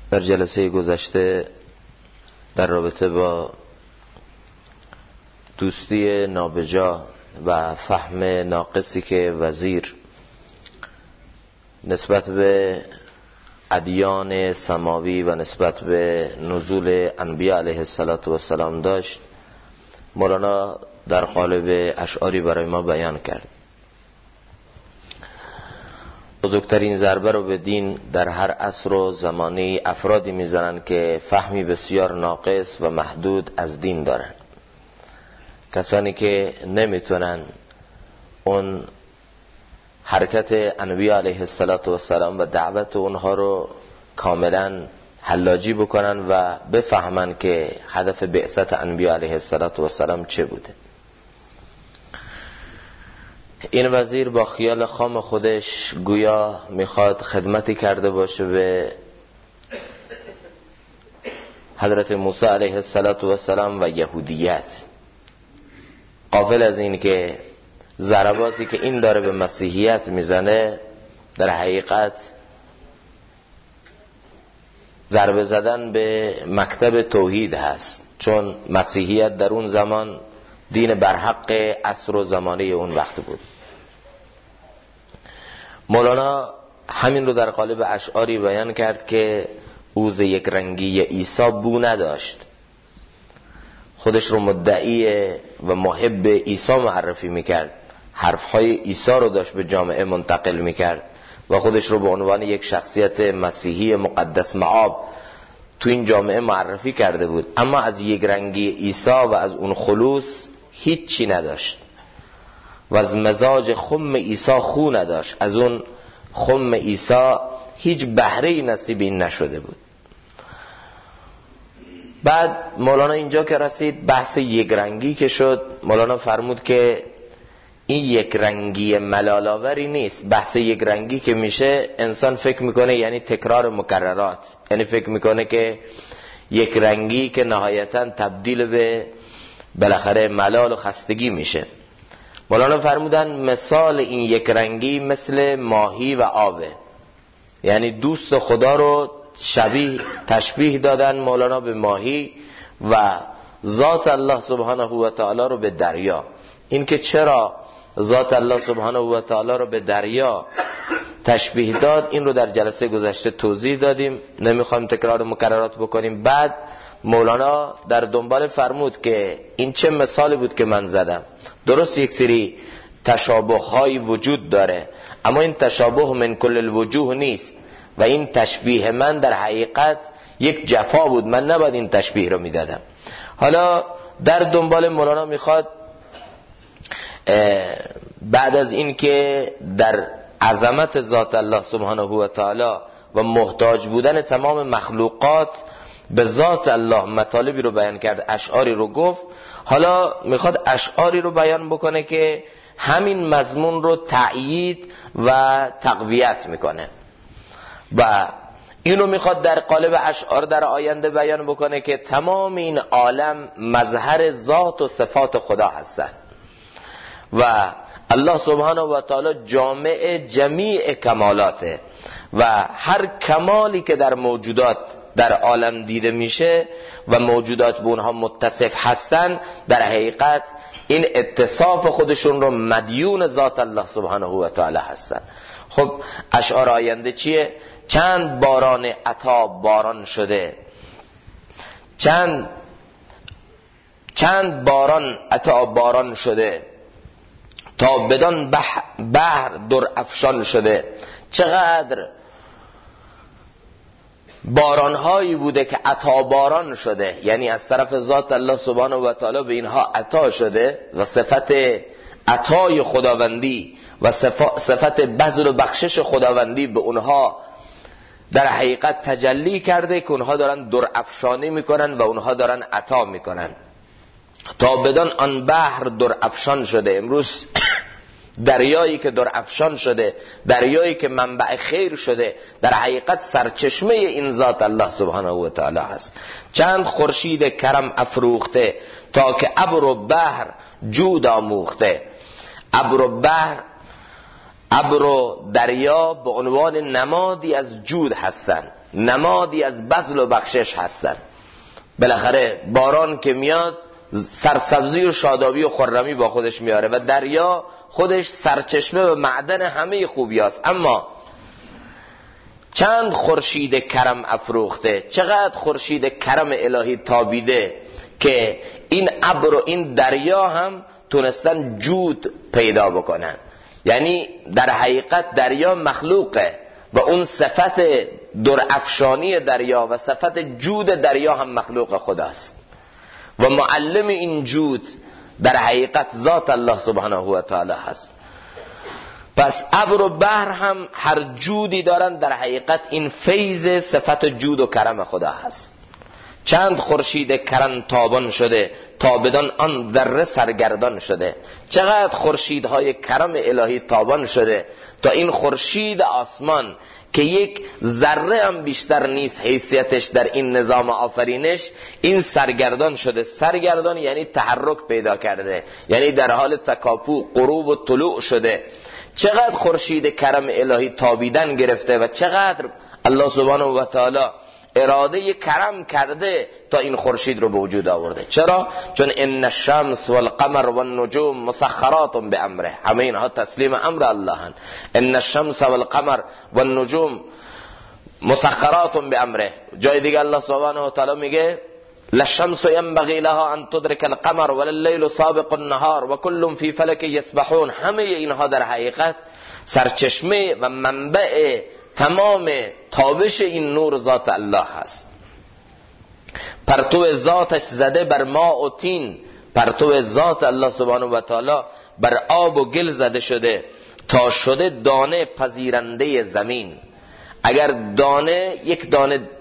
در جلسه گذشته در رابطه با دوستی نابجا و فهم ناقصی که وزیر نسبت به ادیان سماوی و نسبت به نزول انبیاء علیه السلام داشت، مولانا در قالب اشعاری برای ما بیان کرد. بزرگترین ضربه رو به دین در هر عصر و زمانی افرادی میزنن که فهمی بسیار ناقص و محدود از دین دارن، کسانی که نمیتونن اون حرکت انبیاء علیه السلام و دعوت اونها رو کاملا حلاجی بکنن و بفهمن که هدف بعثت انبیاء علیه السلام چه بوده. این وزیر با خیال خام خودش گویا میخواد خدمتی کرده باشه به حضرت موسی علیه السلام و یهودیت، غافل از این که ضرباتی که این داره به مسیحیت میزنه در حقیقت ضربه زدن به مکتب توحید هست، چون مسیحیت در اون زمان دین برحق عصر و زمانه اون وقت بود. مولانا همین رو در قالب اشعاری بیان کرد که او ز یک رنگی عیسی بو نداشت، خودش رو مدعی و محب عیسی معرفی میکرد، حرفهای عیسی رو داشت به جامعه منتقل میکرد و خودش رو به عنوان یک شخصیت مسیحی مقدس مآب تو این جامعه معرفی کرده بود، اما از یک رنگی عیسی و از اون خلوص هیچی نداشت و از مزاج خم عیسی خو نداشت، از اون خم عیسی هیچ بهره‌ای نصیبی نشده بود. بعد مولانا اینجا که رسید بحث یک رنگی که شد، مولانا فرمود که این یک رنگی ملال‌آوری نیست. بحث یک رنگی که میشه انسان فکر میکنه یعنی تکرار مکررات، یعنی فکر میکنه که یک رنگی که نهایتا تبدیل به بالاخره ملال و خستگی میشه. مولانا فرمودن مثال این یک رنگی مثل ماهی و آبه، یعنی دوست خدا رو تشبیه دادن مولانا به ماهی و ذات الله سبحانه و تعالی رو به دریا. این که چرا ذات الله سبحانه و تعالی رو به دریا تشبیه داد، این رو در جلسه گذشته توضیح دادیم، نمیخوایم تکرار مکررات بکنیم. بعد مولانا در دنبال فرمود که این چه مثالی بود که من زدم. درست یک سری تشابه های وجود داره، اما این تشابه من کل الوجوه نیست و این تشبیه من در حقیقت یک جفا بود، من نباید این تشبیه رو میدادم. حالا در دنبال مولانا میخواد بعد از این که در عظمت ذات الله سبحانه و تعالی و محتاج بودن تمام مخلوقات به ذات الله مطالبی رو بیان کرد، اشعاری رو گفت، حالا میخواد اشعاری رو بیان بکنه که همین مضمون رو تأیید و تقویت میکنه و اینو میخواد در قالب اشعار در آینده بیان بکنه که تمام این عالم مظهر ذات و صفات خدا هستن و الله سبحانه و تعالی جامع جمیع کمالاته و هر کمالی که در موجودات در عالم دیده میشه و موجودات به اونها متصف هستن، در حقیقت این اتصاف خودشون رو مدیون ذات الله سبحانه و تعالی هستن. خب اشعار آینده چیه؟ چند باران عطا باران شده، چند باران عطا باران شده، تا بدان بحر در افشان شده. چقدر بارانهایی بوده که عطا باران شده، یعنی از طرف ذات الله سبحانه و تعالی به اینها عطا شده و صفت عطای خداوندی و صفت بذل و بخشش خداوندی به اونها در حقیقت تجلی کرده که اونها دارن در افشانی میکنن و اونها دارن عطا میکنن. تا بدان آن بحر در افشان شده. امروز دریایی که در افشان شده، دریایی که منبع خیر شده، در حقیقت سرچشمه این ذات الله سبحانه و تعالی هست. چند خورشید کرم افروخته، تا که ابر و بحر جود آموخته. ابر و بحر ابر و دریا به عنوان نمادی از جود هستند، نمادی از بذل و بخشش هستند. بالاخره باران که میاد سرسبزی و شادابی و خرمی با خودش میاره و دریا خودش سرچشمه و معدن همه خوبی هست. اما چند خورشید کرم افروخته، چقدر خورشید کرم الهی تابیده که این ابر و این دریا هم تونستن جود پیدا بکنن. یعنی در حقیقت دریا مخلوقه و اون صفت درافشانی دریا و صفت جود دریا هم مخلوق خداست و معلم این جود در حقیقت ذات الله سبحانه و تعالی هست. پس ابر و بحر هم هر جودی دارن، در حقیقت این فیض صفت جود و کرم خدا هست. چند خورشید کرم تابان شده تا بدان آن ذره سرگردان شده. چقدر خورشیدهای کرم الهی تابان شده تا این خورشید آسمان که یک ذره هم بیشتر نیست حیثیتش در این نظام آفرینش، این سرگردان شده. سرگردان یعنی تحرک پیدا کرده، یعنی در حال تکاپو غروب و طلوع شده. چقدر خورشید کرم الهی تابیدن گرفته و چقدر الله سبحانه و تعالی اراده کرم کرده تا این خورشید رو به وجود آورده. چرا؟ چون ان الشمس والقمر والنجوم مسخرات بامره. همه اینها تسلیم امر الله هن. ان الشمس والقمر والنجوم مسخرات بامره. جای دیگه الله سبحانه و تعالی میگه للشمس ينبغي لها ان تدرك القمر ولليل سابق النهار وكل في فلك يسبحون. همه اینها در حقیقت سرچشمه و منبع تمام تابش این نور ذات الله هست. پرتو ذاتش زده بر ماء و تین، پرتو ذات الله سبحانه و تعالی بر آب و گل زده شده تا شده دانه پذیرنده زمین. اگر دانه یک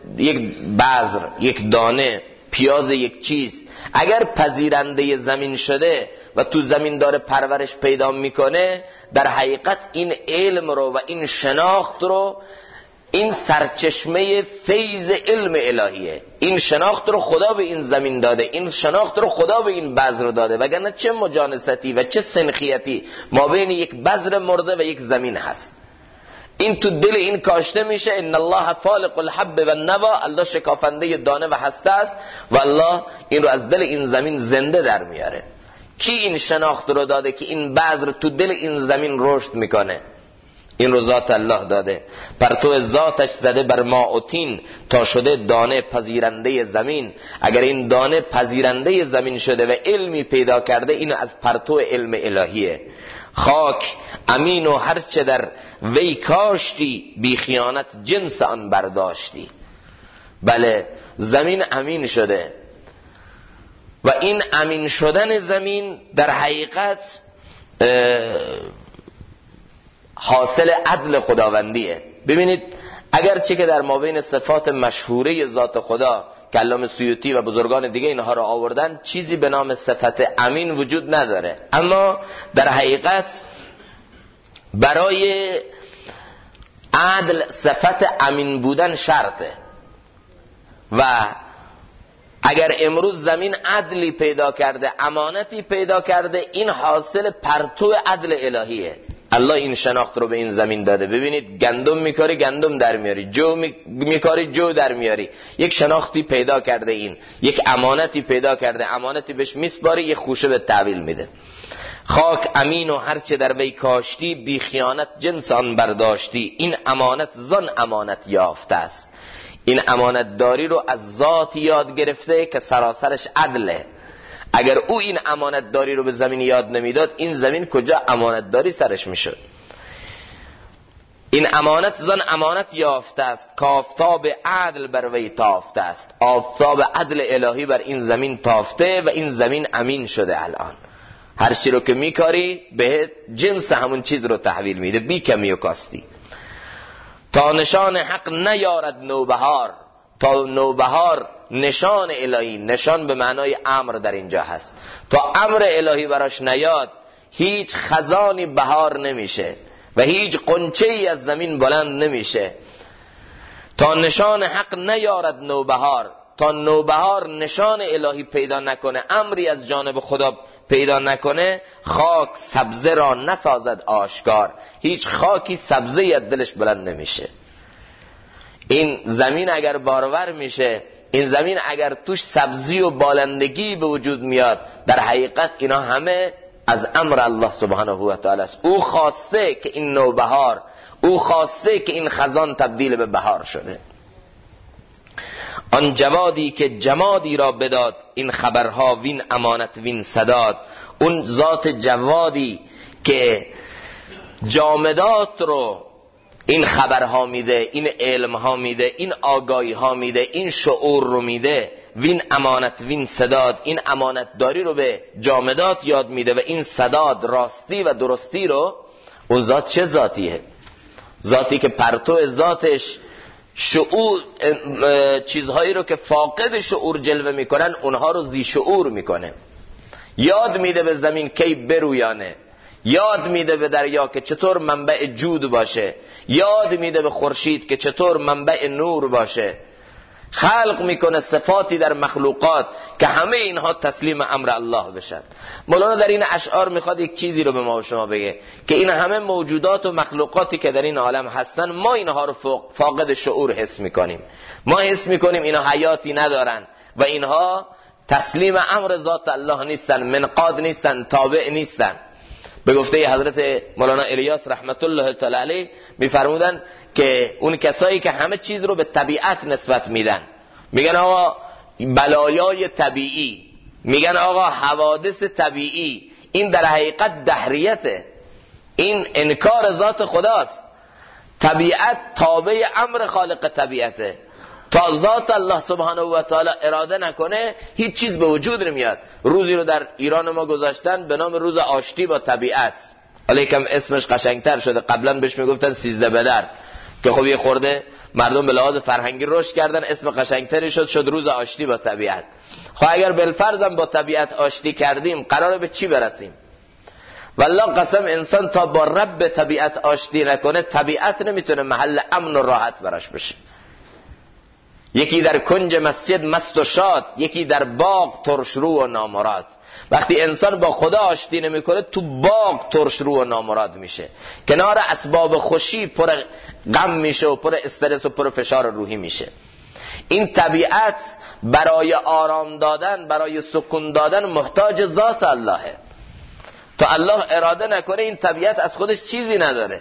بذر، یک دانه پیاز، یک چیز اگر پذیرنده زمین شده و تو زمین داره پرورش پیدا میکنه، در حقیقت این علم رو و این شناخت رو، این سرچشمه فیض علم الهیه. این شناخت رو خدا به این زمین داده، این شناخت رو خدا به این بذر داده، وگرنه چه مجانستی و چه سنخیتی ما بین یک بذر مرده و یک زمین هست. این تو دل این کاشته میشه. ان الله فالق الحب والنوى. الله شکافنده دانه و هسته است و الله این رو از دل این زمین زنده در میاره. کی این شناخت رو داده که این بذر تو دل این زمین رشد میکنه؟ این رو ذات الله داده. پرتو ذاتش زده بر ماء و تین تا شده دانه پذیرنده زمین. اگر این دانه پذیرنده زمین شده و علمی پیدا کرده، این از پرتو علم الهیه. خاک امین و هرچه در وی کاشتی، بی خیانت جنس آن برداشتی. بله، زمین امین شده و این امین شدن زمین در حقیقت حاصل عدل خداوندیه. ببینید اگرچه که در مابین صفات مشهوره ذات خدا کلام سیوطی و بزرگان دیگه اینها را آوردن، چیزی به نام صفت امین وجود نداره، اما در حقیقت برای عدل صفت امین بودن شرطه. و اگر امروز زمین عدلی پیدا کرده، امانتی پیدا کرده، این حاصل پرتو عدل الهیه. الله این شناخت رو به این زمین داده. ببینید گندم میکاری گندم در میاری، جو میکاری جو در میاری. یک شناختی پیدا کرده، این یک امانتی پیدا کرده، امانتی بهش میسپاری، یک خوشه به تحویل میده. خاک امین و هرچه در وی کاشتی، بی خیانت جنس آن برداشتی. این امانت زن امانت یافته است. این امانت داری رو از ذات یاد گرفته که سراسرش عدله. اگر او این امانت داری رو به زمین یاد نمیداد، این زمین کجا امانت داری سرش میشد؟ این امانت زن امانت یافته است، کافتاب عدل بر وی تافته است. آفتاب عدل الهی بر این زمین تافته و این زمین امین شده. الان هر چی رو که میکاری به جنس همون چیز رو تحویل میده، بی کمی و کاستی. تا نشان حق نیارد نوبهار. تا نوبهار نشان الهی، نشان به معنای امر در اینجا هست. تا امر الهی براش نیاد، هیچ خزانی بهار نمیشه و هیچ قنچه‌ای از زمین بلند نمیشه. تا نشان حق نیارد نوبهار، تا نوبهار نشان الهی پیدا نکنه، امری از جانب خدا پیدا نکنه خاک سبزه را نسازد آشکار. هیچ خاکی سبزه از دلش بلند نمیشه. این زمین اگر بارور میشه، این زمین اگر توش سبزی و بالندگی به وجود میاد، در حقیقت اینا همه از امر الله سبحانه و تعالی است. او خواسته که این نوبهار، او خواسته که این خزان تبدیل به بهار شده. آن جوادی که جمادی را بداد، این خبرها وین امانت وین صداد. اون ذات جوادی که جامدات رو این خبرها میده، این علمها میده، این آگاهی ها میده، این شعور رو میده. وین امانت وین صداد، این امانت داری رو به جامدات یاد میده و این صداد راستی و درستی رو. اون ذات چه ذاتیه؟ ذاتی که پرتو ذاتش شعور، چیزهایی رو که فاقد شعور جلوه میکنن اونها رو ذی شعور میکنه. یاد میده به زمین کی برویانه، یاد میده به دریا که چطور منبع جود باشه، یاد میده به خورشید که چطور منبع نور باشه. خلق میکنه صفاتی در مخلوقات که همه اینها تسلیم امر الله بشن. مولانا در این اشعار میخواد یک چیزی رو به ما و شما بگه که این همه موجودات و مخلوقاتی که در این عالم هستن، ما اینها رو فاقد شعور حس میکنیم. ما حس میکنیم اینها حیاتی ندارن و اینها تسلیم امر ذات الله نیستن، منقاد نیستن، تابع نیستن. به گفته حضرت مولانا الیاس رحمت الله تعالی علیه میفرمودن که اون کسایی که همه چیز رو به طبیعت نسبت میدن، میگن آقا بلایای طبیعی، میگن آقا حوادث طبیعی، این در حقیقت دهریته، این انکار ذات خداست. طبیعت تابع امر خالق طبیعته. تا ذات الله سبحانه و تعالی اراده نکنه هیچ چیز به وجود نمیاد. روزی رو در ایران ما گذاشتن به نام روز آشتی با طبیعت، حالا یکم اسمش قشنگتر شده، قبلا بهش میگفتن 13 بدر، که خب یه خورده مردم به لحاظ فرهنگی رشد کردن، اسم قشنگتری شد روز آشتی با طبیعت. خب اگر بالفرضم با طبیعت آشتی کردیم قراره به چی برسیم؟ والله قسم انسان تا با رب طبیعت آشتی نکنه، طبیعت نمیتونه محل امن و راحت براش بشه. یکی در کنج مسجد مست و شاد، یکی در باغ ترشرو و نامراد. وقتی انسان با خدا آشتی نمیکنه تو باغ ترشرو و نامراد میشه، کنار اسباب خوشی پر غم میشه و پر استرس و پر فشار روحی میشه. این طبیعت برای آرام دادن، برای سکون دادن محتاج ذات اللهه. تا الله اراده نکنه این طبیعت از خودش چیزی نداره.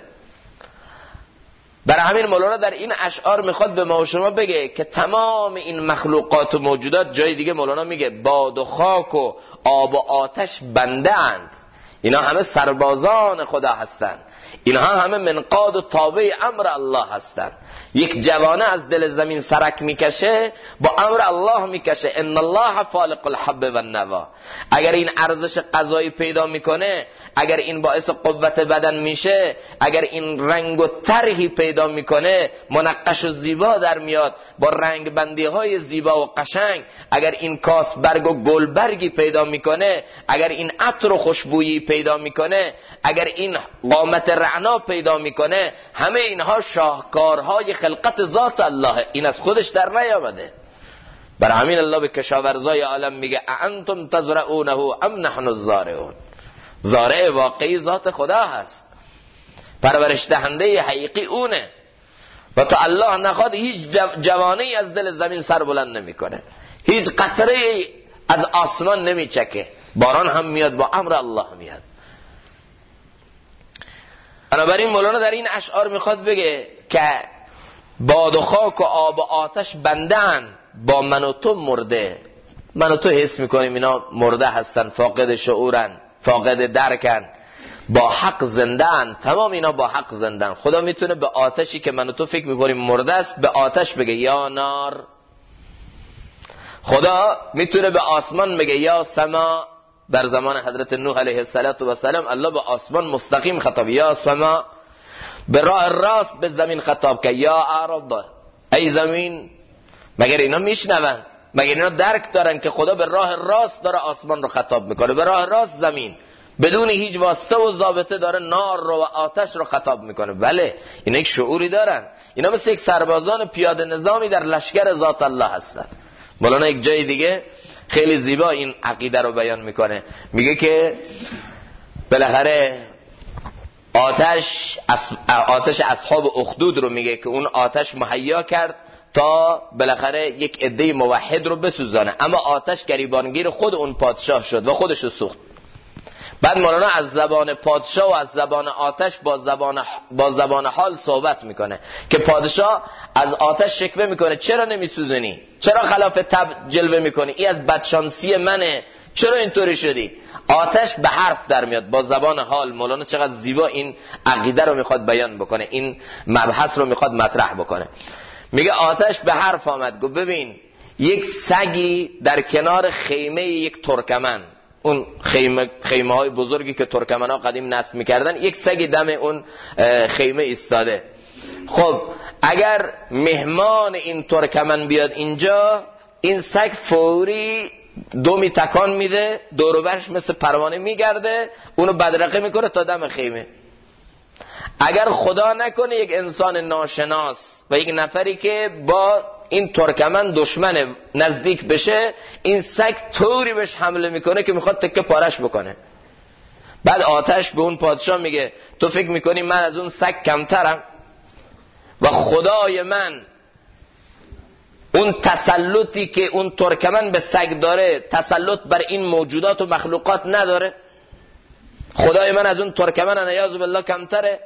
برای همین مولانا در این اشعار میخواد به ما و شما بگه که تمام این مخلوقات و موجودات، جای دیگه مولانا میگه باد و خاک و آب و آتش بنده اند، اینا همه سربازان خدا هستند، اینها همه منقاد و تابع امر الله هستند. یک جوانه از دل زمین سرک میکشه با امر الله میکشه. ان الله فالق الحب و النوا. اگر این ارزش غذایی پیدا میکنه، اگر این باعث قوت بدن میشه، اگر این رنگ و طرحی پیدا میکنه، منقش و زیبا در میاد با رنگ بندی های زیبا و قشنگ، اگر این کاس برگ و گلبرگی پیدا میکنه، اگر این عطر و خوشبویی پیدا میکنه، اگر این قامت رعنا پیدا میکنه، همه اینها شاهکارهای خلقت ذات الله، این از خودش در نیامده. برای همین الله به کشاورزای عالم میگه اانتم تزرعونه ام نحن الزارعون. زارع واقعی ذات خدا هست، پرورش دهنده حقیقی اونه و تا الله نخواد هیچ جوانه‌ای از دل زمین سر بلند نمیکنه، هیچ قطره از آسمان نمیچکه، باران هم میاد با امر الله میاد. بنابراین مولانا در این اشعار میخواد بگه که باد و خاک و آب و آتش بندن با من و تو مرده. من و تو حس میکنیم اینا مرده هستن، فاقد شعورن، فاقد درکن، با حق زندن. تمام اینا با حق زندن. خدا میتونه به آتشی که من و تو فکر میکنیم مرده است به آتش بگه یا نار. خدا میتونه به آسمان بگه یا سما. در زمان حضرت نوح علیه السلام الله به آسمان مستقیم خطاب یا سما. به راه راست به زمین خطاب که یا ارض، ای زمین. مگر اینا میشنون؟ مگر اینا درک دارن که خدا به راه راست داره آسمان رو خطاب میکنه، به راه راست زمین بدون هیچ واسطه و ضابطه داره نار رو و آتش رو خطاب میکنه؟ بله، اینا یک شعوری دارن. اینا مثل یک سربازان پیاده نظامی در لشکر ذات الله هستن. مولانا یک جای دیگه خیلی زیبا این عقیده رو بیان میکنه. میگه که بالاخره آتش اصحاب اخدود رو میگه که اون آتش مهیا کرد تا بالاخره یک عده موحد رو بسوزانه، اما آتش گریبانگیر خود اون پادشاه شد و خودش رو سوخت. بعد مولانا از زبان پادشاه و از زبان آتش با زبان حال صحبت میکنه که پادشاه از آتش شکوه میکنه چرا نمیسوزنی، چرا خلاف طبع جلوه میکنی، این از بدشانسی منه، چرا اینطوری شدی. آتش به حرف در میاد با زبان حال. مولانا چقدر زیبا این عقیده رو میخواد بیان بکنه، این مبحث رو میخواد مطرح بکنه. میگه آتش به حرف آمد، گفت ببین یک سگی در کنار خیمه یک ترکمن، اون خیمه های بزرگی که ترکمن ها قدیم نصب میکردن، یک سگی دم اون خیمه ایستاده. خب اگر مهمان این ترکمن بیاد اینجا، این سگ فوری دومی تکان میده، دور و برش مثل پروانه میگرده، اونو بدرقه میکنه تا دم خیمه. اگر خدا نکنه یک انسان ناشناس و یک نفری که با این ترکمن دشمن نزدیک بشه، این سگ طوری بهش حمله میکنه که میخواد تکه پارش بکنه. بعد آتش به اون پادشاه میگه تو فکر میکنی من از اون سگ کمترم؟ و خدای من اون تسلطی که اون ترکمن به سگ داره تسلط بر این موجودات و مخلوقات نداره؟ خدای من از اون ترکمن نعوذ بالله کمتره؟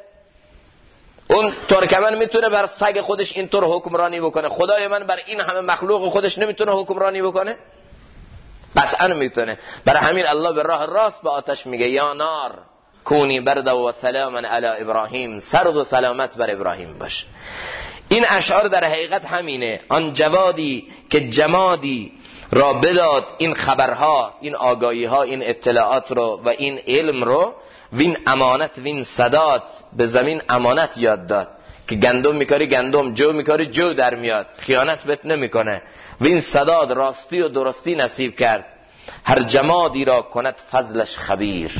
اون ترکمن میتونه بر سگ خودش اینطور حکمرانی بکنه، خدای من بر این همه مخلوق خودش نمیتونه حکمرانی بکنه؟ قطعا میتونه. برای همین الله به راه راست به آتش میگه یا نار کونی برد و سلاما علی ابراهیم، سرد و سلامت بر ابراهیم باش. این اشعار در حقیقت همینه. آن جوادی که جمادی را بداد این خبرها، این آگاهی ها، این اطلاعات رو و این علم رو، وین امانت وین صدات، به زمین امانت یاد داد که گندم میکاری گندم، جو میکاری جو در میاد، خیانت بهت نمیکنه. وین صدات راستی و درستی نصیب کرد، هر جمادی را کند فضلش خبیر.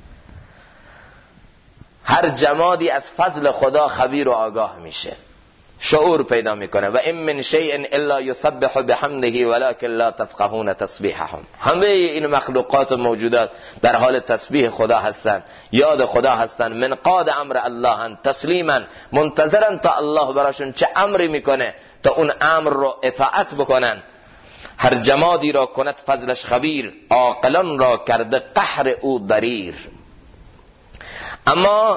هر جمادی از فضل خدا خبیر و آگاه میشه، شعور پیدا میکنه. و این من شیء الا یسبح بحمده ولکن لا تفقهون تسبیحهم. همه این مخلوقات و موجودات در حال تسبیح خدا هستن، یاد خدا هستن. من قاد امر الله تسلیما، منتظرن تا الله براشون چه امری میکنه تا اون امر رو اطاعت بکنن. هر جمادی را کند فضلش خبیر، عاقلان را کرده قهر او ضریر. اما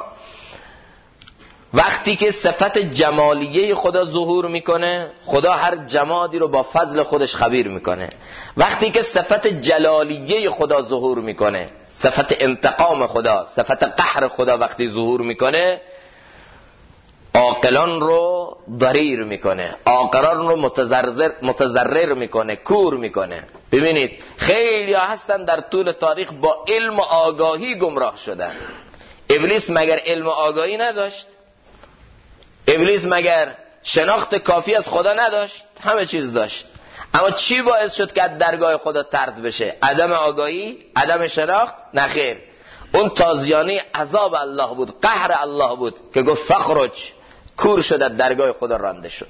وقتی که صفت جمالیه خدا ظهور میکنه، خدا هر جمادی رو با فضل خودش خبیر میکنه. وقتی که صفت جلالیه خدا ظهور میکنه، صفت انتقام خدا، صفت قهر خدا وقتی ظهور میکنه، عاقلان رو ضریر میکنه، عاقلان رو متضرر میکنه، کور میکنه. ببینید خیلی هستن در طول تاریخ با علم و آگاهی گمراه شدن. ابلیس مگر علم و آگاهی نداشت؟ ابلیس مگر شناخت کافی از خدا نداشت؟ همه چیز داشت. اما چی باعث شد که از درگاه خدا طرد بشه؟ عدم آگاهی؟ عدم شناخت؟ نخیر، اون تازیانه عذاب الله بود، قهر الله بود که گفت فخرج، کور شد، از درگاه خدا رانده شد.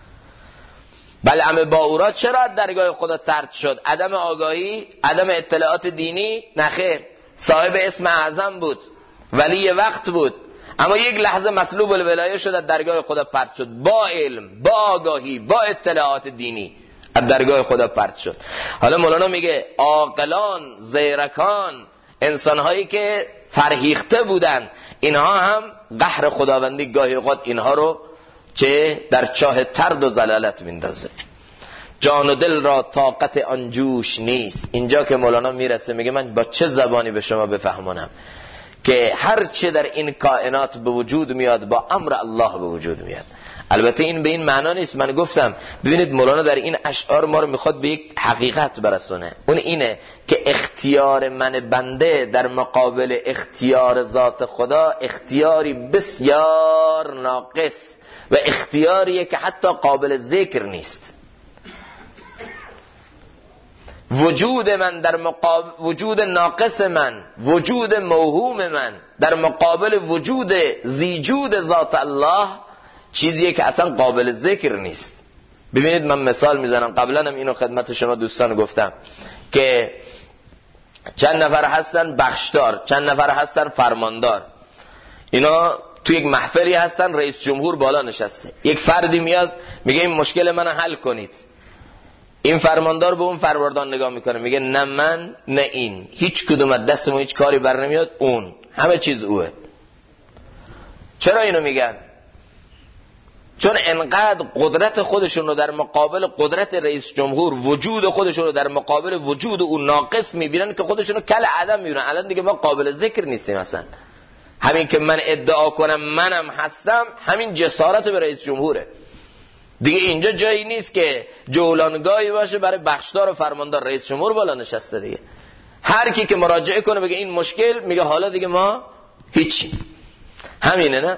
بلعم باورا چرا از درگاه خدا طرد شد؟ عدم آگاهی؟ عدم اطلاعات دینی؟ نخیر، صاحب اسم اعظم بود، ولی وقت بود، اما یک لحظه مسلوب الولایه شد، از درگاه خدا پرت شد. با علم، با آگاهی، با اطلاعات دینی از درگاه خدا پرت شد. حالا مولانا میگه عاقلان، زیرکان، انسانهایی که فرهیخته بودن، اینها هم قهر خداوندی گاهی اوقات اینها رو چه در چاه ترد و ضلالت میندازه. جان و دل را طاقت آن جوش نیست. اینجا که مولانا میرسه میگه من با چه زبانی به شما بفهمونم که هر چه در این کائنات به وجود میاد با امر الله به وجود میاد. البته این به این معنا نیست، من گفتم ببینید مولانا در این اشعار ما رو میخواد به یک حقیقت برسونه. اون اینه که اختیار من بنده در مقابل اختیار ذات خدا اختیاری بسیار ناقص و اختیاریه که حتی قابل ذکر نیست. وجود من در مقابل وجود ناقص من، وجود موهوم من در مقابل وجود زیجود ذات الله چیزیه که اصلا قابل ذکر نیست. ببینید من مثال میزنم، قبلا هم اینو خدمت شما دوستان گفتم. که چند نفر هستن بخشدار، چند نفر هستن فرماندار. اینا تو یک محفلی هستن، رئیس جمهور بالا نشسته، یک فردی میاد میگه این مشکل من حل کنید. این فرماندار به اون فرماندار نگاه میکنه میگه نه من نه این، هیچ کدوم از دستمون هیچ کاری بر نمیاد، اون همه چیز اوه. چرا اینو میگن؟ چون انقدر قدرت خودشون رو در مقابل قدرت رئیس جمهور، وجود خودشون رو در مقابل وجود اون ناقص میبینن که خودشون رو کل عدم میبینن. الان دیگه ما قابل ذکر نیستیم اصلا. همین که من ادعا کنم منم هستم، همین جسارت به رئیس جمهوره دیگه. اینجا جایی نیست که جولانگاهی باشه برای بخشدار و فرماندار. رئیس جمهور بالا نشسته دیگه. هر کی که مراجعه کنه بگه این مشکل، میگه حالا دیگه ما هیچی. همینه نه؟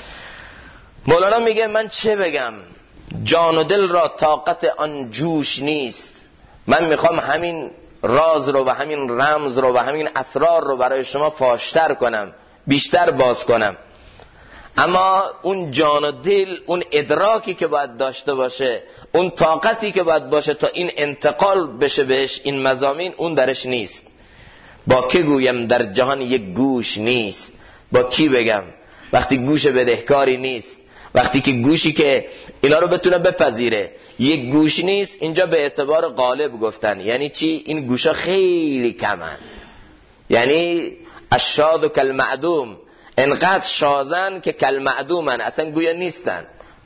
مولانا میگه من چه بگم، جان و دل را طاقت آن جوش نیست. من میخوام همین راز رو و همین رمز رو و همین اسرار رو برای شما فاشتر کنم، بیشتر باز کنم، اما اون جان و دل، اون ادراکی که باید داشته باشه، اون طاقتی که باید باشه تا این انتقال بشه بهش این مضامین، اون درش نیست. با که گویم در جهان یک گوش نیست؟ با کی بگم وقتی گوش بدهکاری نیست؟ وقتی که گوشی که اینا رو بتونه بپذیره یک گوش نیست. اینجا به اعتبار غالب گفتن یعنی چی؟ این گوشا خیلی کمن، یعنی الشاذ کالمعدوم، انقدر شازن که کالمعدومن، اصلا گویا نیستن.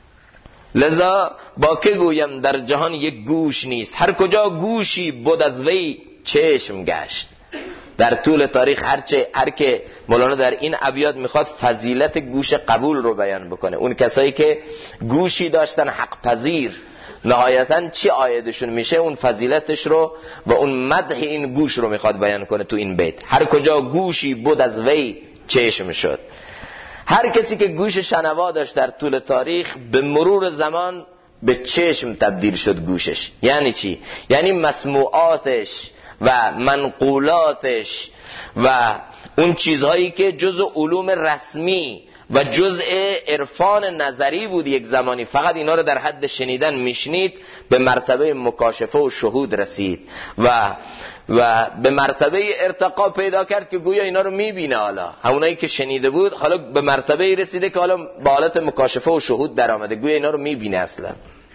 لذا با که گویم در جهان یک گوش نیست، هر کجا گوشی بود از وی چشم گشت. در طول تاریخ هر که مولانا در این ابیات میخواد فضیلت گوش قبول رو بیان بکنه. اون کسایی که گوشی داشتن حق پذیر، نهایتاً چی عایدشون میشه؟ اون فضیلتش رو و اون مدح این گوش رو میخواد بیان کنه تو این بیت. هر کجا گوشی بود از وی چشم شد. هر کسی که گوش شنوا داشت در طول تاریخ، به مرور زمان به چشم تبدیل شد گوشش. یعنی چی؟ یعنی مسموعاتش و منقولاتش و اون چیزهایی که جزء علوم رسمی و جزء عرفان نظری بود یک زمانی، فقط اینا رو در حد شنیدن میشنید، به مرتبه مکاشفه و شهود رسید و به مرتبه ارتقا پیدا کرد که گویا اینا رو میبینه. حالا همونایی که شنیده بود حالا به مرتبه رسیده که حالا به حالت مکاشفه و شهود در آمده، گویا اینا رو میبینه. اصلا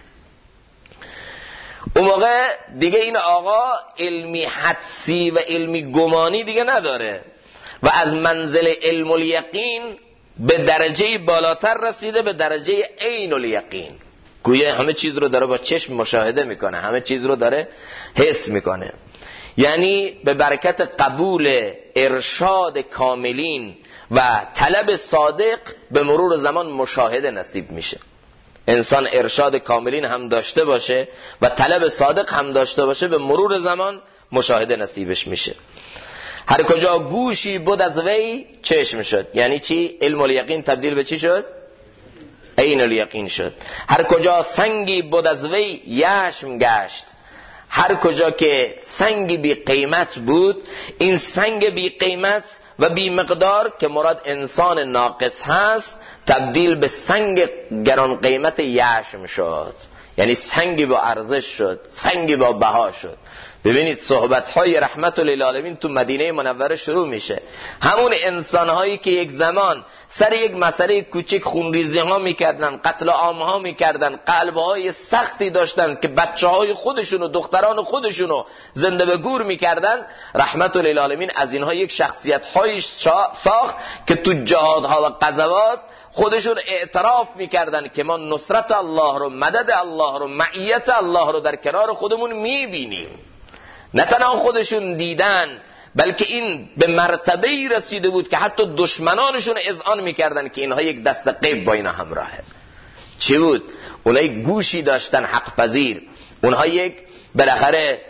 اون موقع دیگه این آقا علمی حدسی و علمی گمانی دیگه نداره و از منزل علم الیقین به درجه بالاتر رسیده، به درجه عین الیقین. گویا همه چیز رو داره با چشم مشاهده میکنه، همه چیز رو داره حس میکنه. یعنی به برکت قبول ارشاد کاملین و طلب صادق به مرور زمان مشاهده نصیب میشه. انسان ارشاد کاملین هم داشته باشه و طلب صادق هم داشته باشه، به مرور زمان مشاهده نصیبش میشه. هر کجا گوشی بود از وی چشم شد. یعنی چی؟ علم الیقین تبدیل به چی شد؟ عین الیقین شد. هر کجا سنگی بود از وی یشم گشت. هر کجا که سنگی بی قیمت بود، این سنگ بی قیمت و بی مقدار که مراد انسان ناقص هست، تبدیل به سنگ گران قیمت یشم شد. یعنی سنگی با ارزش شد، سنگی با بها شد. ببینید صحبت‌های رحمت للعالمین تو مدینه منوره شروع میشه. همون انسان‌هایی که یک زمان سر یک مسئله کوچک خونریزی‌ها میکردن، قتل عام‌ها میکردن، قلب‌های سختی داشتن که بچه‌های خودشونو، دختران خودشونو زنده به گور میکردن، رحمت للعالمین از اینها یک شخصیت‌های ساخت که تو جهادها و غزوات خودشون اعتراف میکردن که ما نصرت الله رو، مدد الله رو، معیت الله رو در کنار خودمون میبینیم. نه تنها خودشون دیدن، بلکه این به مرتبه‌ای رسیده بود که حتی دشمنانشون اذعان میکردن که اینها یک دست غیب با اینا همراهه. چی بود؟ اونها یک گوشی داشتن حق پذیر، اونها یک بالاخره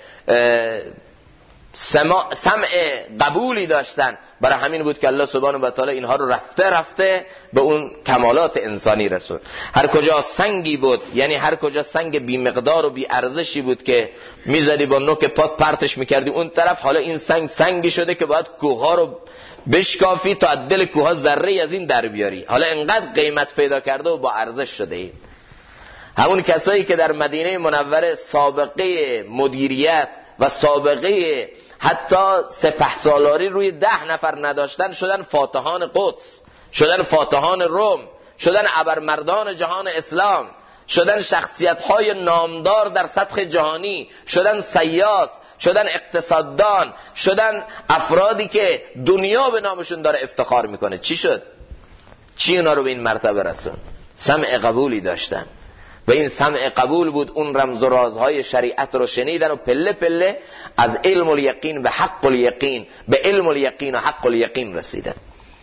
سمع قبولی داشتن. برای همین بود که الله سبحانه و تعالی اینها رو رفته به اون کمالات انسانی رسول. هر کجا سنگی بود، یعنی هر کجا سنگ بی مقدار و بی ارزشی بود که میزدی با نوک پات پرتش میکردی اون طرف، حالا این سنگی شده که باید کوه رو بشکافی تا از دل کوه ذره از این در بیاری. حالا انقدر قیمت پیدا کرده و با ارزش شده اید. همون کسایی که در مدینه منوره سابقه مدیریت و سابقه حتی سپهسالاری روی 10 نفر نداشتن، شدن فاتحان قدس، شدن فاتحان روم، شدن ابرمردان جهان اسلام، شدن شخصیت‌های نامدار در سطح جهانی، شدن سیاس، شدن اقتصاددان، شدن افرادی که دنیا به نامشون داره افتخار میکنه. چی شد؟ چی اونا رو به این مرتبه رسون؟ سمع قبولی داشتن و این سمع قبول بود، اون رمز و رازهای شریعت رو شنیدن و پله پله از علم الیقین به حق الیقین، به علم الیقین و حق الیقین رسیدن.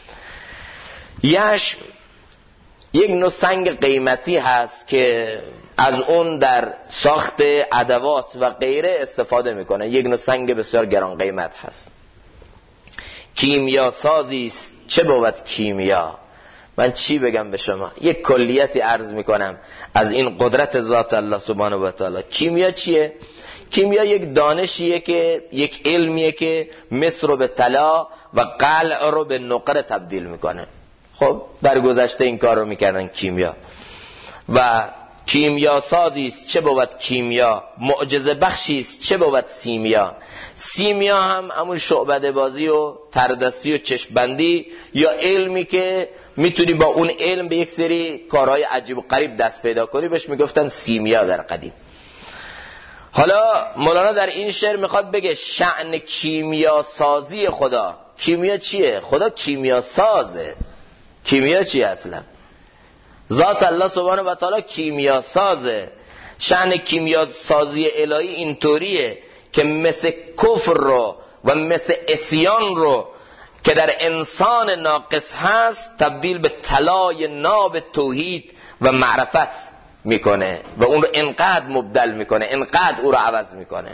یشم یک نوع سنگ قیمتی هست که از اون در ساخت ادوات و غیره استفاده میکنه. یک نوع سنگ بسیار گران قیمت هست. کیمیا سازی است چه بود کیمیا. من چی بگم به شما؟ یک کلیتی عرض میکنم از این قدرت ذات الله سبحانه و تعالی. کیمیا چیه؟ کیمیا یک دانشیه که یک علمیه که مس رو به طلا و قلع رو به نقره تبدیل میکنه. خب در گذشته این کار رو میکردن کیمیا. و کیمیا سازی است چه بود کیمیا، معجزه بخشی است چه بود سیمیا. سیمیا هم همون شعبده بازی و تردستی و چشمبندی یا علمی که میتونی با اون علم به یک سری کارهای عجیب و غریب دست پیدا کنی، بهش میگفتن سیمیا در قدیم. حالا مولانا در این شعر میخواد بگه شأن کیمیا سازی خدا. کیمیا چیه؟ خدا کیمیا سازه. کیمیا چیه اصلا؟ ذات الله سبحانه و تعالی کیمیا سازه. شأن کیمیا سازی الهی اینطوریه که مثل کفر رو و مثل عصیان رو که در انسان ناقص هست تبدیل به طلای ناب توحید و معرفت میکنه و اون رو انقدر مبدل میکنه، انقدر او رو عوض میکنه.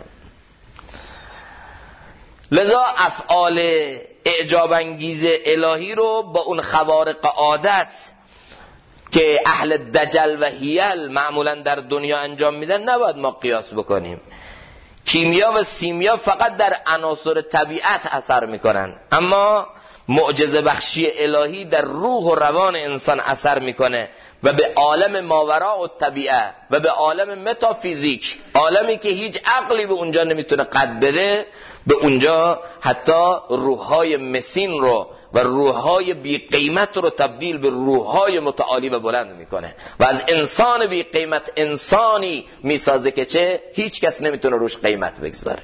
لذا افعال اعجاب انگیز الهی رو با اون خوارق عادت که اهل دجل و حیل معمولا در دنیا انجام میدن نباید ما قیاس بکنیم. کیمیا و سیمیا فقط در عناصر طبیعت اثر میکنن، اما معجزه بخشی الهی در روح و روان انسان اثر میکنه و به عالم ماوراء و طبیعه و به عالم متافیزیک، عالمی که هیچ عقلی به اونجا نمیتونه قد بده، به اونجا حتی روحهای مسین رو و روحهای بی قیمت رو تبدیل به روحهای متعالی و بلند میکنه و از انسان بی قیمت انسانی میسازه که چه هیچ کس نمیتونه روش قیمت بگذاره.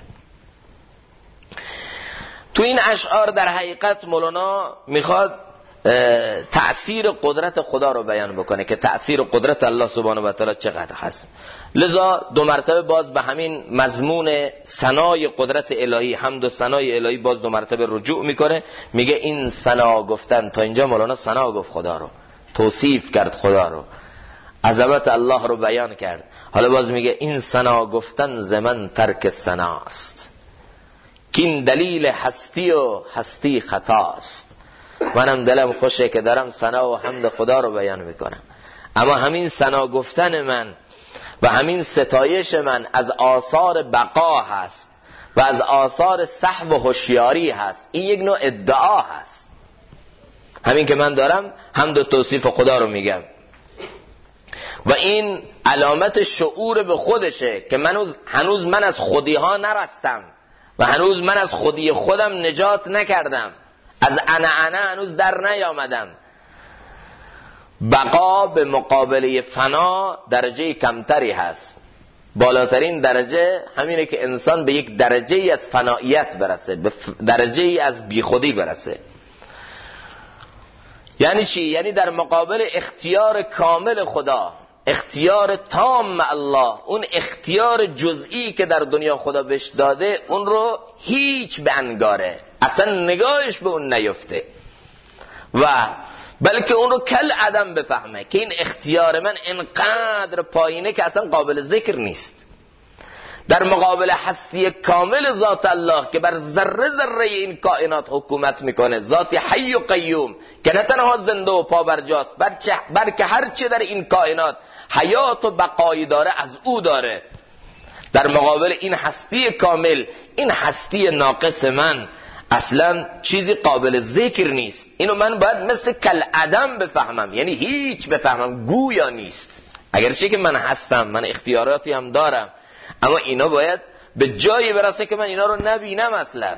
تو این اشعار در حقیقت مولانا میخواد تأثیر قدرت خدا رو بیان بکنه که تأثیر قدرت الله سبحانه و تعالی چقدر هست. لذا 2 مرتبه باز به همین مضمون ثنای قدرت الهی، حمد و ثنای الهی باز 2 مرتبه رجوع میکنه. میگه این ثنا گفتن، تا اینجا مولانا ثنا گفت خدا رو، توصیف کرد خدا رو، عظمت الله رو بیان کرد. حالا باز میگه این ثنا گفتن ز من ترک ثنا است، که این دلیل هستی و هستی خطا است. منم دلم خوشه که دارم ثنا و حمد خدا رو بیان میکنم، اما همین ثنا گفتن من و همین ستایش من از آثار بقا هست و از آثار صحو و هوشیاری هست. این یک نوع ادعا هست. همین که من دارم حمد و توصیف خدا رو میگم و این علامت شعور به خودشه که هنوز من از خودی ها نرستم و هنوز من از خودی خودم نجات نکردم، از انا هنوز در نیامدم. بقا به مقابله فنا درجه کمتری هست. بالاترین درجه همینه که انسان به یک درجه ای از فناییت برسه، به درجه ای از بیخودی برسه. یعنی چی؟ یعنی در مقابل اختیار کامل خدا، اختیار تام الله، اون اختیار جزئی که در دنیا خدا بهش داده، اون رو هیچ به انگاره، اصلا نگاهش به اون نیفته و بلکه اون رو کل عدم بفهمه که این اختیار من انقدر پایینه که اصلا قابل ذکر نیست. در مقابل هستی کامل ذات الله که بر ذره ذره این کائنات حکومت میکنه، ذات حی و قیوم که نه تنها زنده و پابرجاست بلکه هر چه در این کائنات حیات و بقایی داره از او داره. در مقابل این هستی کامل، این هستی ناقص من اصلا چیزی قابل ذکر نیست. اینو من باید مثل کل عدم بفهمم، یعنی هیچ بفهمم، گویا نیست. اگرچه که من هستم، من اختیاراتی هم دارم، اما اینا باید به جایی برسه که من اینا رو نبینم اصلا.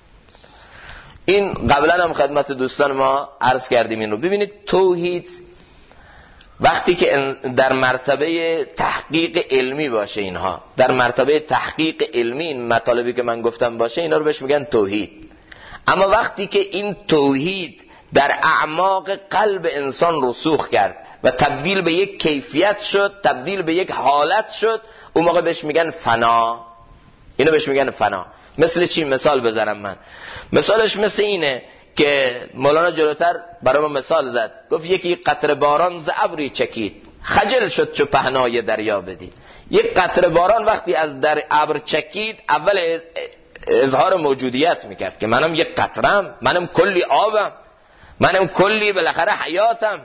این قبلا هم خدمت دوستان ما عرض کردیم این رو. ببینید توحید وقتی که در مرتبه تحقیق علمی باشه، اینها در مرتبه تحقیق علمی این مطالبی که من گفتم باشه، اینا رو بهش میگن توحید. اما وقتی که این توحید در اعماق قلب انسان رسوخ کرد و تبدیل به یک کیفیت شد، تبدیل به یک حالت شد، اون موقع بهش میگن فنا. اینو بهش میگن فنا. مثل چی مثال بزنم من؟ مثالش مثل اینه که مولانا جلوتر برای ما مثال زد، گفت یکی قطره باران ز ابری چکید، خجل شد چو پهنای دریا بدید. یک قطره باران وقتی از در ابر چکید، اول اظهار موجودیت میکرد که منم یک قطرم، منم کلی آبم، منم کلی بالاخره حیاتم،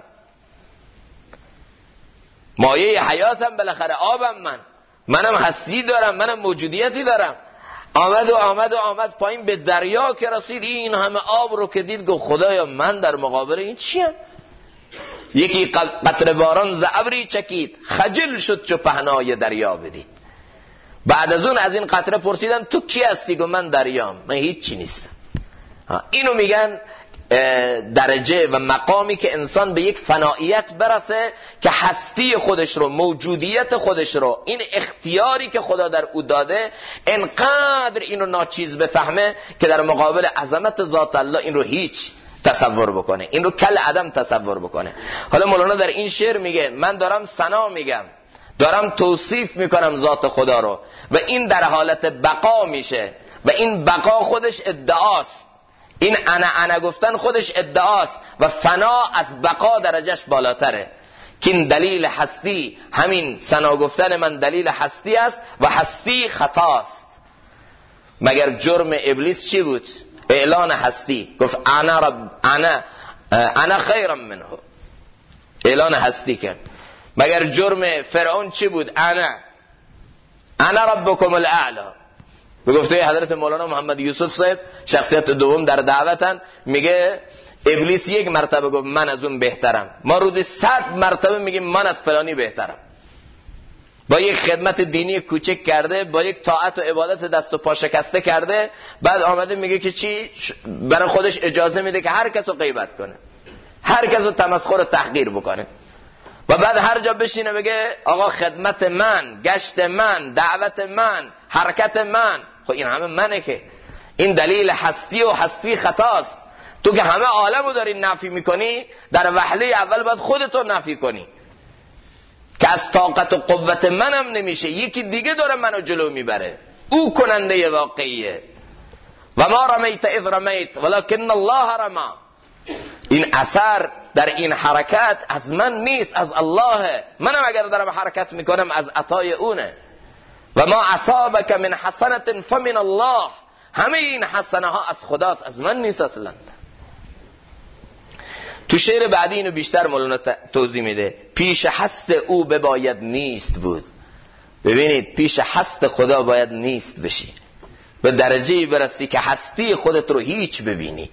مایه حیاتم بالاخره آبم، منم هستی دارم، منم موجودیتی دارم. آمد پایین به دریا که رسید، این همه آب رو که دید گفت خدایا من در مقابل این چیم؟ یکی قطره باران ز ابری چکید، خجل شد چو پهنای دریا بدید. بعد از اون از این قطره پرسیدن تو کی هستی؟ گفت من دریام، من هیچ چی نیستم. اینو میگن درجه و مقامی که انسان به یک فنائیت برسه که هستی خودش رو، موجودیت خودش رو، این اختیاری که خدا در او داده، انقدر اینو ناچیز بفهمه که در مقابل عظمت ذات الله این رو هیچ تصور بکنه، این رو کل عدم تصور بکنه. حالا مولانا در این شعر میگه من دارم ثنا میگم، دارم توصیف میکنم ذات خدا رو، و این در حالت بقا میشه و این بقا خودش ادعاست. این انا گفتن خودش ادعاست و فنا از بقا درجهش بالاتره. که این دلیل هستی، همین ثنا گفتن من دلیل هستی است و هستی خطاست. مگر جرم ابلیس چی بود؟ اعلان هستی. گفت انا خیرم منه، اعلان هستی کرد. مگر جرم فرعون چی بود؟ انا ربکم الاعلی. به گفته حضرت مولانا محمد یوسف صاحب، شخصیت دوم در دعوتن، میگه ابلیس یک مرتبه گفت من از اون بهترم، ما روزی 100 مرتبه میگیم من از فلانی بهترم. با یک خدمت دینی کوچک کرده، با یک طاعت و عبادت دست و پا شکسته کرده، بعد آمده میگه که چی؟ برای خودش اجازه میده که هر کس رو غیبت کنه، هر کس رو تمسخر و تحقیر بکنه، و بعد هر جا بشینه بگه آقا خدمت من، گشت من، دعوت من، حرکت من. خب این همه منه که این دلیل هستی و هستی خطاست. تو که همه عالمو داری نفی میکنی، در وهله اول باید خودتو نفی کنی که از طاقت و قوت منم نمیشه، یکی دیگه داره منو جلو میبره، او کننده واقعیه. و ما رمیت اذ رمیت ولکن الله رما. این اثر در این حرکت از من نیست، از الله. منم اگر دارم حرکت میکنم از عطای اونه. و ما اصابک من حسنة فمن الله. همه این حسنه ها از خداست، از من نیست اصلا. تو شعر بعدی اینو بیشتر مولانا توضیح میده. پیش هست او بباید نیست بود. ببینید پیش هست خدا باید نیست بشی، به درجه‌ای برسی که هستی خودت رو هیچ ببینی.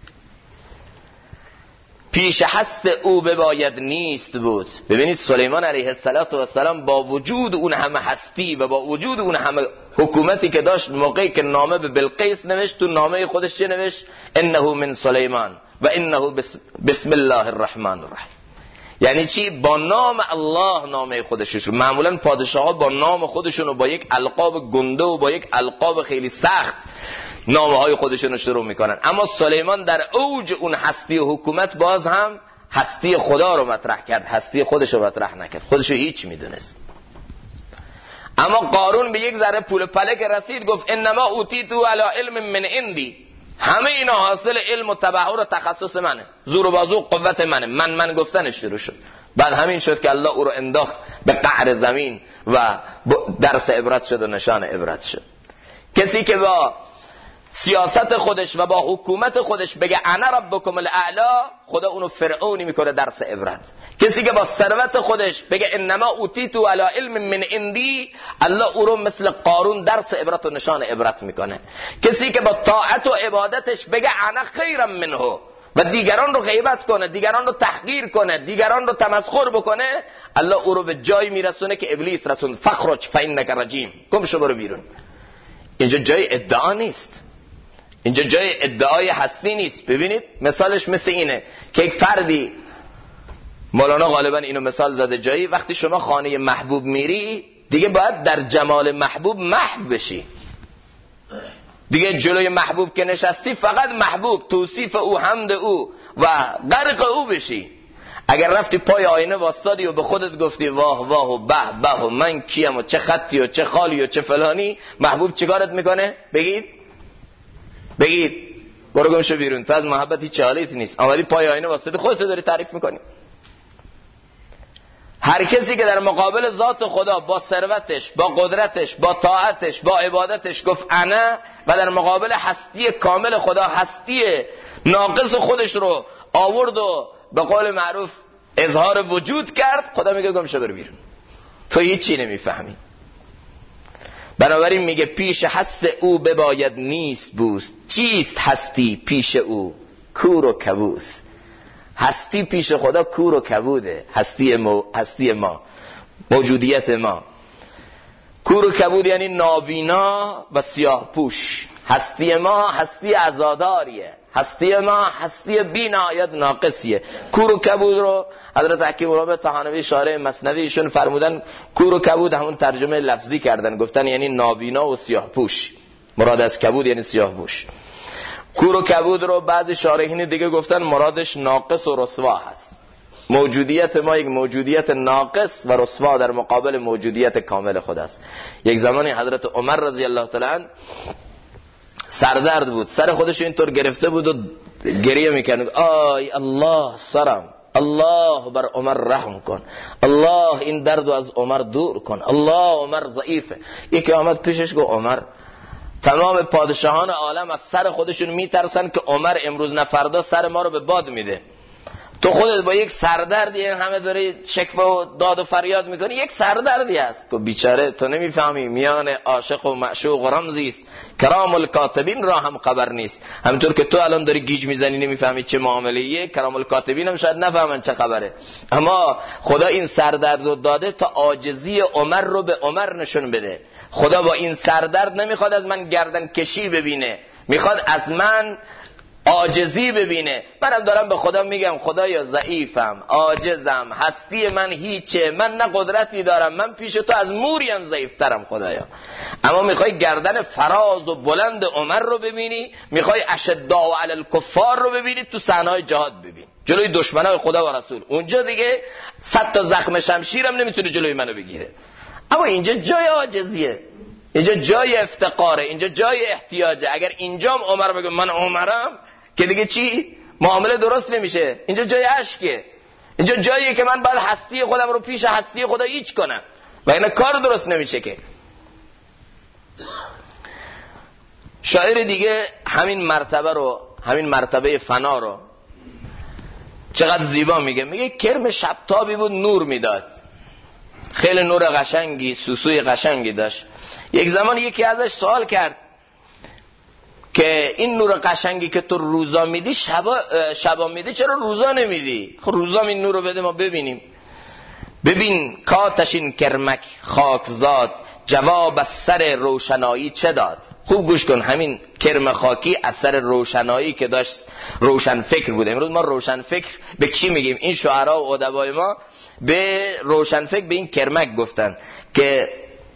پیش هست او بباید نیست بود. ببینید سلیمان علیه السلام با وجود اون همه هستی و با وجود اون همه حکومتی که داشت، موقعی که نامه به بلقیس نوشت، تو نامه خودش چه نوشت؟ انه من سلیمان و انه بسم الله الرحمن الرحیم. یعنی چی؟ با نام الله نامه خودش. معمولا پادشاه ها با نام خودشون و با یک القاب گنده و با یک القاب خیلی سخت نامه های خودشون رو شروع میکنن. اما سلیمان در اوج اون هستی و حکومت باز هم هستی خدا رو مطرح کرد، هستی خودش رو مطرح نکرد، خودش رو هیچ میدونست. اما قارون به یک ذره پول پله که رسید گفت انما اوتیتو علی علم من عندی. همه اینا حاصل علم و تبحر و تخصص منه، زور و بازو و قوت منه. من گفتنش شروع شد. بعد همین شد که الله او رو انداخت به قعر زمین و درس عبرت شد و نشان عبرت شد. کسی که با سیاست خودش و با حکومت خودش بگه انا ربکم الاعلی، خدا اونو فرعونی میکنه درس عبرت. کسی که با ثروت خودش بگه انما اوتیتو علی علم من عندی، الله او رو مثل قارون درس عبرت و نشان عبرت میکنه. کسی که با طاعت و عبادتش بگه انا خیرم منه و دیگران رو غیبت کنه، دیگران رو تحقیر کنه، دیگران رو تمسخر بکنه، الله او رو به جایی میرسونه که ابلیس رسون فخرج فانک رجیم، گم شو برو بیرون. اینجا جای ادعا نیست، اینجا جای ادعای هستی نیست. ببینید مثالش مثل اینه که یک فردی، مولانا غالبا اینو مثال زده جایی، وقتی شما خانه محبوب میری دیگه باید در جمال محبوب محو بشی، دیگه جلوی محبوب که نشستی فقط محبوب، توصیف او، حمد او و غرق او بشی. اگر رفتی پای آینه واسطادی و به خودت گفتی واه واه و به به و من کیم و چه خطی و چه خالی و چه فلانی، محبوب چیکارت میکنه؟ بگید برو گم شو بیرون، تو از محبت هیچ حالیت نیست، آمدی پای آینه واسطادی خودت داری تعریف میکنی. هر کسی که در مقابل ذات خدا با ثروتش، با قدرتش، با طاعتش، با عبادتش گفت انا، و در مقابل هستی کامل خدا هستی ناقص خودش رو آورد و به قول معروف اظهار وجود کرد، خدا میگه گم شو برو بیرون، تو هیچی نمیفهمی. بنابراین میگه پیش هست او بباید نیست بوست، چیست هستی پیش او؟ کور و کبوس. هستی پیش خدا کور و کبوده، هستی ما، موجودیت ما. کور و کبود یعنی نابینا و سیاه پوش. هستی ما هستی عزاداریه، هستی ما هستی بی‌نهایت ناقصیه. کور و کبود رو حضرت حکیم علامه طحاوی شارح مثنویشون فرمودن کور و کبود همون ترجمه لفظی کردن، گفتن یعنی نابینا و سیاه پوش. مراد از کبود یعنی سیاه پوش. کور و کبود رو بعضی شارحین دیگه گفتن مرادش ناقص و رسوا هست. موجودیت ما یک موجودیت ناقص و رسوا در مقابل موجودیت کامل خداست. یک زمانی حضرت عمر رضی الله تعالی عنه سردرد بود، سر خودش اینطور گرفته بود و گریه میکنه، آی الله سرم، الله بر عمر رحم کن، الله این درد از عمر دور کن، الله عمر ضعیفه. یکی آمد پیشش گفت عمر، تمام پادشاهان عالم از سر خودشون میترسن که عمر امروز نه فردا سر ما رو به باد میده، تو خودت با یک سردردی همه داری شکوه و داد و فریاد میکنی، یک سردردی هست که بیچاره تو نمیفهمی میان عاشق و معشوق رمزی است، کرام الکاتبین را هم خبر نیست. همینطور که تو الان داری گیج میزنی نمیفهمی چه معامله‌ایه، کرام الکاتبین هم شاید نفهمن چه خبره. اما خدا این سردرد رو داده تا عاجزی عمر رو به عمر نشون بده. خدا با این سردرد نمیخواد از من گردن کشی ببینه، میخواد از من عاجزی ببینه. منم دارم به خدا میگم خدایا ضعیفم، عاجزم، هستی من هیچه، من نه قدرتی دارم، من پیش تو از موریم ضعیفترم خدایا. اما میخوای گردن فراز و بلند عمر رو ببینی، میخوای اشداء علی الکفار رو ببینی، تو صحنه‌های جهاد ببین جلوی دشمنای خدا و رسول، اونجا دیگه 100 تا زخم شمشیرم نمیتونه جلوی منو بگیره. اما اینجا جای عاجزیه، اینجا جای افتقاره، اینجا جای احتیاجه. اگر اینجام عمر بگه من عمرم که دیگه چی؟ معامله درست نمیشه. اینجا جای عشقه، اینجا جاییه که من باید هستی خودم رو پیش هستی خدا هیچ کنم و اینا کار درست نمیشه که. شاعر دیگه همین مرتبه رو، همین مرتبه فنا رو چقدر زیبا میگه. میگه کرم شبتابی بود نور میداد، خیلی نور قشنگی، سوسوی قشنگی داشت. یک زمان یکی ازش سوال کرد که این نور قشنگی که تو روزا میدی شبا میدی، چرا روزا نمیدی؟ خب روزا این نور رو بده ما ببینیم. ببین کاتشین کرمک خاکزاد، جواب از سر روشنایی چه داد؟ خوب گوش کن، همین کرم خاکی از سر روشنایی که داشت روشن فکر بود. امروز ما روشن فکر به کی میگیم؟ این شعرا و ادبای ما به روشن فکر به این کرمک گفتن که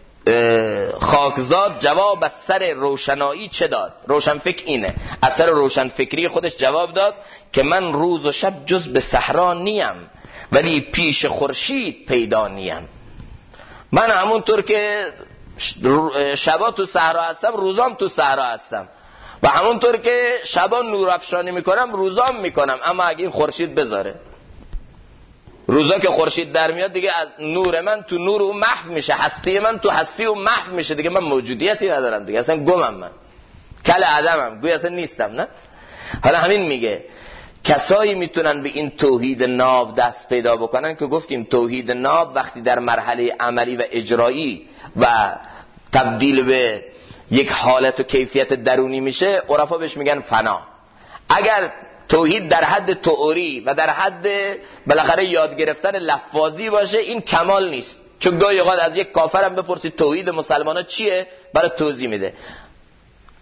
خاکزاد جواب از سر روشنایی چه داد؟ روشن فکر اینه، از سر روشن فکری خودش جواب داد که من روز و شب جز به صحرا نیم، ولی پیش خورشید پیدا نیم. من همونطور که شبا تو صحرا هستم روزام تو صحرا هستم و همونطور که شبا نور افشانی میکنم روزام میکنم. اما اگه این خورشید بذاره، روزا که خورشید در میاد دیگه از نور من تو نور او محو میشه، هستی من تو هستی او محو میشه، دیگه من موجودیتی ندارم دیگه، اصلا گمم، من کل عدمم، گویا اصلا نیستم. نه حالا همین میگه کسایی میتونن به این توحید ناب دست پیدا بکنن که گفتیم توحید ناب وقتی در مرحله عملی و اجرایی و تبدیل به یک حالت و کیفیت درونی میشه، عرفا بهش میگن فنا. اگر توحید در حد تئوری و در حد بالاخره یاد گرفتن لفاظی باشه، این کمال نیست. چون گاهی اوقات از یک کافرم بپرسید توحید مسلمانا چیه، برای توضیح میده.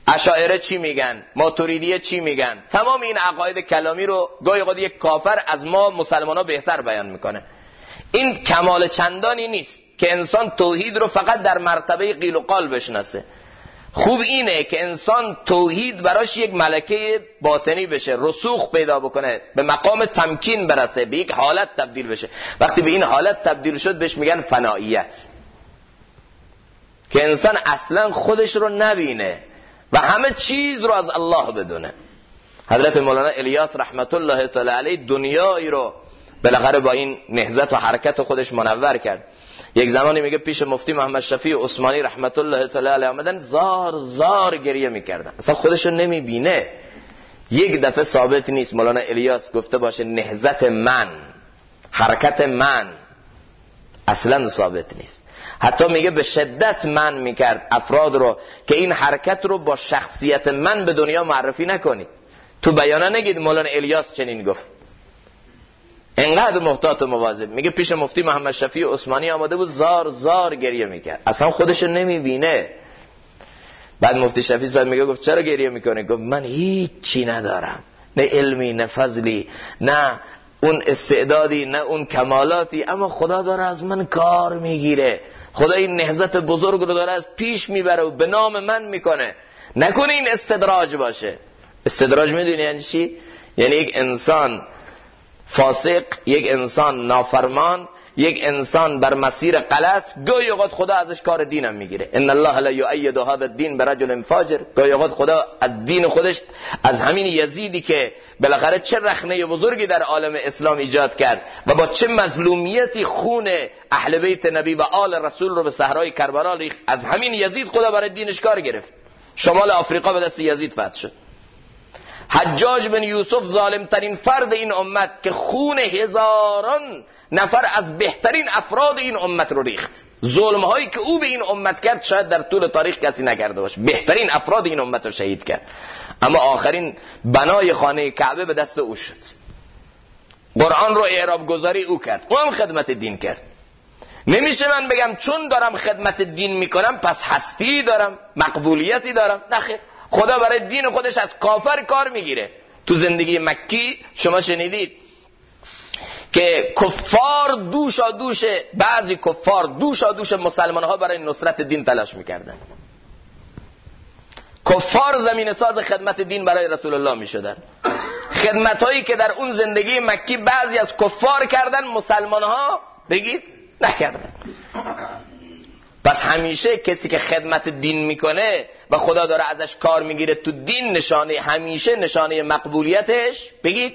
اشاعره چی میگن، ماتوریدیه چی میگن، تمام این عقاید کلامی رو گاهی اوقات یک کافر از ما مسلمانا بهتر بیان میکنه. این کمال چندانی نیست که انسان توحید رو فقط در مرتبه قیل و قال بشناسه. خوب اینه که انسان توحید براش یک ملکه باطنی بشه، رسوخ پیدا بکنه، به مقام تمکین برسه، به یک حالت تبدیل بشه. وقتی به این حالت تبدیل شد بهش میگن فنائیت، که انسان اصلا خودش رو نبینه و همه چیز رو از الله بدونه. حضرت مولانا الیاس رحمت الله تعالی علیه دنیایی رو بالاخره با این نهضت و حرکت خودش منور کرد. یک زمانی میگه پیش مفتی محمد شفیع عثمانی رحمت الله تعالی علیه آمدن، زار زار گریه میکردن، اصلا خودشو نمیبینه. یک دفعه ثابت نیست مولانا الیاس گفته باشه نهضت من، حرکت من، اصلا ثابت نیست. حتی میگه به شدت من میکرد افراد رو که این حرکت رو با شخصیت من به دنیا معرفی نکنید. تو بیانه نگید مولانا الیاس چنین گفت. انقدر محتاط و مواظب. میگه پیش مفتی محمد شفیع عثمانی آمده بود، زار زار گریه میکرد، اصلا خودشو نمیبینه. بعد مفتی شفیع صاحب میگه گفت چرا گریه میکنه؟ گفت من هیچ چی ندارم، نه علمی نه فضلی نه اون استعدادی نه اون کمالاتی، اما خدا داره از من کار میگیره، خدا این نهضت بزرگ رو داره از پیش میبره و به نام من میکنه. نکنه این استدراج باشه. استدراج میدونی یعنی چی؟ یعنی یک انسان فاسق، یک انسان نافرمان، یک انسان بر مسیر غلط، گاهی اوقات خدا ازش کار دینم میگیره. ان الله لا یؤید هذا الدین برجل فاجر. گاهی اوقات خدا از دین خودش، از همین یزیدی که بالاخره چه رخنه بزرگی در عالم اسلام ایجاد کرد و با چه مظلومیتی خون اهل بیت نبی و آل رسول رو به صحرای کربلا ریخت، از همین یزید خدا برای دینش کار گرفت. شمال آفریقا به دست یزید فتح شد. حجاج بن یوسف ظالم ترین فرد این امت که خون هزاران نفر از بهترین افراد این امت رو ریخت. ظلم هایی که او به این امت کرد شاید در طول تاریخ کسی نکرده باشه. بهترین افراد این امت رو شهید کرد، اما آخرین بنای خانه کعبه به دست او شد. قرآن رو اعراب گذاری او کرد، او هم خدمت دین کرد. نمیشه من بگم چون دارم خدمت دین میکنم پس هستی دارم، مقبولیتی دارم. نخیر، خدا برای دین خودش از کافر کار میگیره. تو زندگی مکی شما شنیدید که کفار دوشا دوش، بعضی کفار دوشا دوش مسلمان ها برای نصرت دین تلاش میکردن. کفار زمین ساز خدمت دین برای رسول الله میشدن. خدمت هایی که در اون زندگی مکی بعضی از کفار کردن، مسلمان ها بگید نکردن. پس همیشه کسی که خدمت دین میکنه و خدا داره ازش کار میگیره تو دین، نشانه، همیشه نشانه مقبولیتش بگید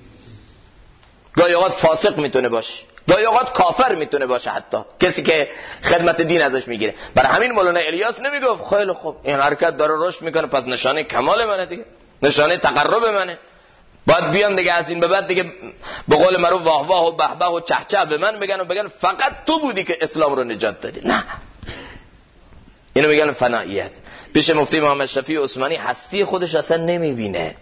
گاهی اوقات فاسق میتونه باشه، گاهی اوقات کافر میتونه باشه، حتی کسی که خدمت دین ازش میگیره. برای همین مولانا الیاس نمیگفت خیلی خوب این حرکت داره رشد میکنه پس نشانه کمال منه دیگه، نشانه تقرب منه، باید بیان دیگه از این به بعد دیگه به قول معروف واه واه و به به و چه چه به من بگن و بگن فقط تو بودی که اسلام رو نجات دادی. نه، اینو میگن فنائیت. پیش مفتی محمد شفیع عثمانی هستی خودش اصلا نمیبینه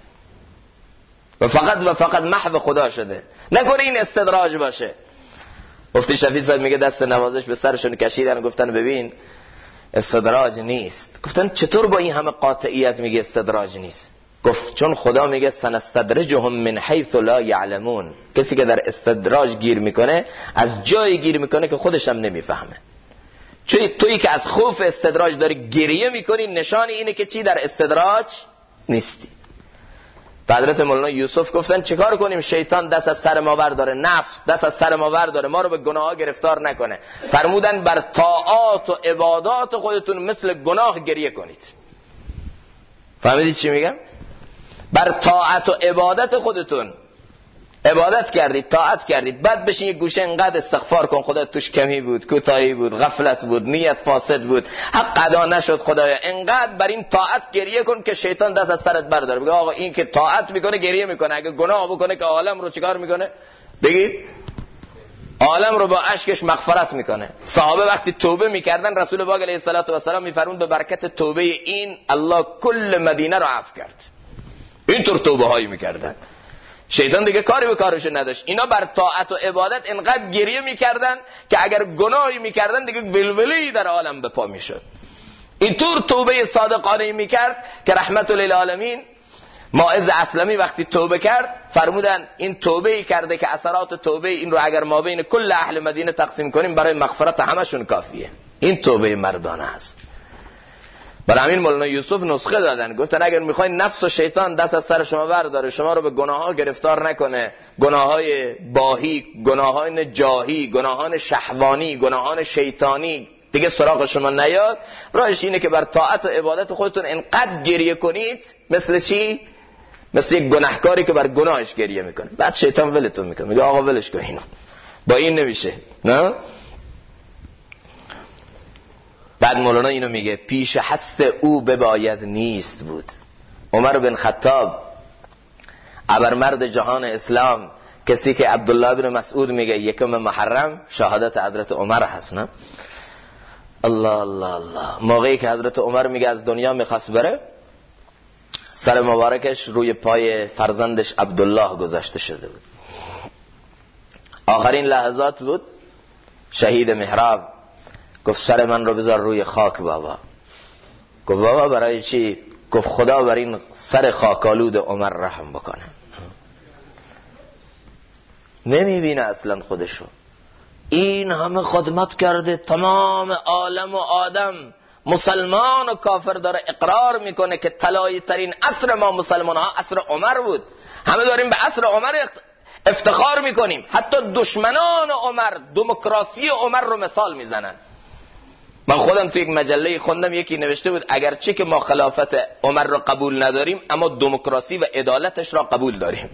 و فقط محو خدا شده. نکنه این استدراج باشه. مفتی شفیع صاحب میگه دست نوازش به سرشون کشیدن، گفتن ببین استدراج نیست. گفتن چطور با این همه قاطعیت میگه استدراج نیست؟ گفت چون خدا میگه سنستدرجهم من حیث لا یعلمون. کسی که در استدراج گیر میکنه از جایی گیر میکنه که خودش هم نمیفهمه. چون تویی که از خوف استدراج داری گریه میکنی، نشان اینه که چی؟ در استدراج نیستی. حضرت مولانا یوسف گفتن چیکار کنیم؟ شیطان دست از سر ما برداره، نفس دست از سر ما برداره، ما رو به گناه گرفتار نکنه. فرمودن بر طاعات و عبادات خودتون مثل گناه گریه کنید. فهمیدید چی میگم؟ بر طاعت و عبادت خودتون عبادت کردید، طاعت کردید، بعد بشین یک گوشه انقدر استغفار کن خدا توش کمی بود، کوتاهی بود، غفلت بود، نیت فاسد بود، حق ادا نشد خدایا، انقدر بر این طاعت گریه کن که شیطان دست از سرت برداره. بگه آقا این که طاعت میکنه گریه میکنه، اگه گناه بکنه که عالم رو چیکار میکنه؟ بگید عالم رو با اشکش مغفرت میکنه. صحابه وقتی توبه میکردن رسول پاک علیه الصلوة و السلام میفرمود به برکت توبه این الله کل مدینه رو عفو کرد. اینطور توبه هایی میکردن. شیطان دیگه کاری به کارش نداشت. اینا بر طاعت و عبادت انقدر گریه میکردن که اگر گناهی میکردن دیگه ولوله‌ای در عالم به پا میشد. اینطور توبه صادقانه میکرد که رحمت للعالمین ماعز اسلمی وقتی توبه کرد فرمودن این توبه ای کرده که اثرات توبه این رو اگر ما بین کل اهل مدینه تقسیم کنیم برای مغفرت همشون کافیه. این توبه مردانه است. برای همین مولانا یوسف نسخه دادن، گفتن اگر میخواین نفس و شیطان دست از سر شما برداره، شما رو به گناه ها گرفتار نکنه، گناههای باهی، گناهان جاهی، گناهان شهوانی، گناهان شیطانی دیگه سراغ شما نیاد، راهش اینه که بر طاعت و عبادت خودتون انقدر گریه کنید مثل چی؟ مثل یک گناهکاری که بر گناهش گریه میکنه. بعد شیطان ولتون میکنه، میگه آقا ولش کن اینو، با این نمیشه. نه؟ بعد مولانا اینو میگه پیش هست او بباید نیست بود. عمر بن خطاب ابرمرد جهان اسلام، کسی که عبدالله بن مسعود میگه یکم محرم شهادت حضرت عمر هست. نه؟ الله الله الله. موقعی که حضرت عمر میگه از دنیا میخواست بره، سر مبارکش روی پای فرزندش عبدالله گذاشته شده بود. آخرین لحظات بود، شهید محراب گفت سر من رو بذار روی خاک بابا. گفت بابا برای چی؟ گفت خدا بر این سر خاکالود عمر رحم بکنه. نمیبینه اصلا خودشو. این همه خدمت کرده، تمام عالم و آدم مسلمان و کافر داره اقرار میکنه که طلایی ترین عصر ما مسلمان ها عصر عمر بود. همه داریم به عصر عمر افتخار میکنیم. حتی دشمنان عمر دموکراسی عمر رو مثال میزنن. من خودم تو یک مجله خوندم یکی نوشته بود اگرچه که ما خلافت عمر رو قبول نداریم اما دموکراسی و عدالتش را قبول داریم.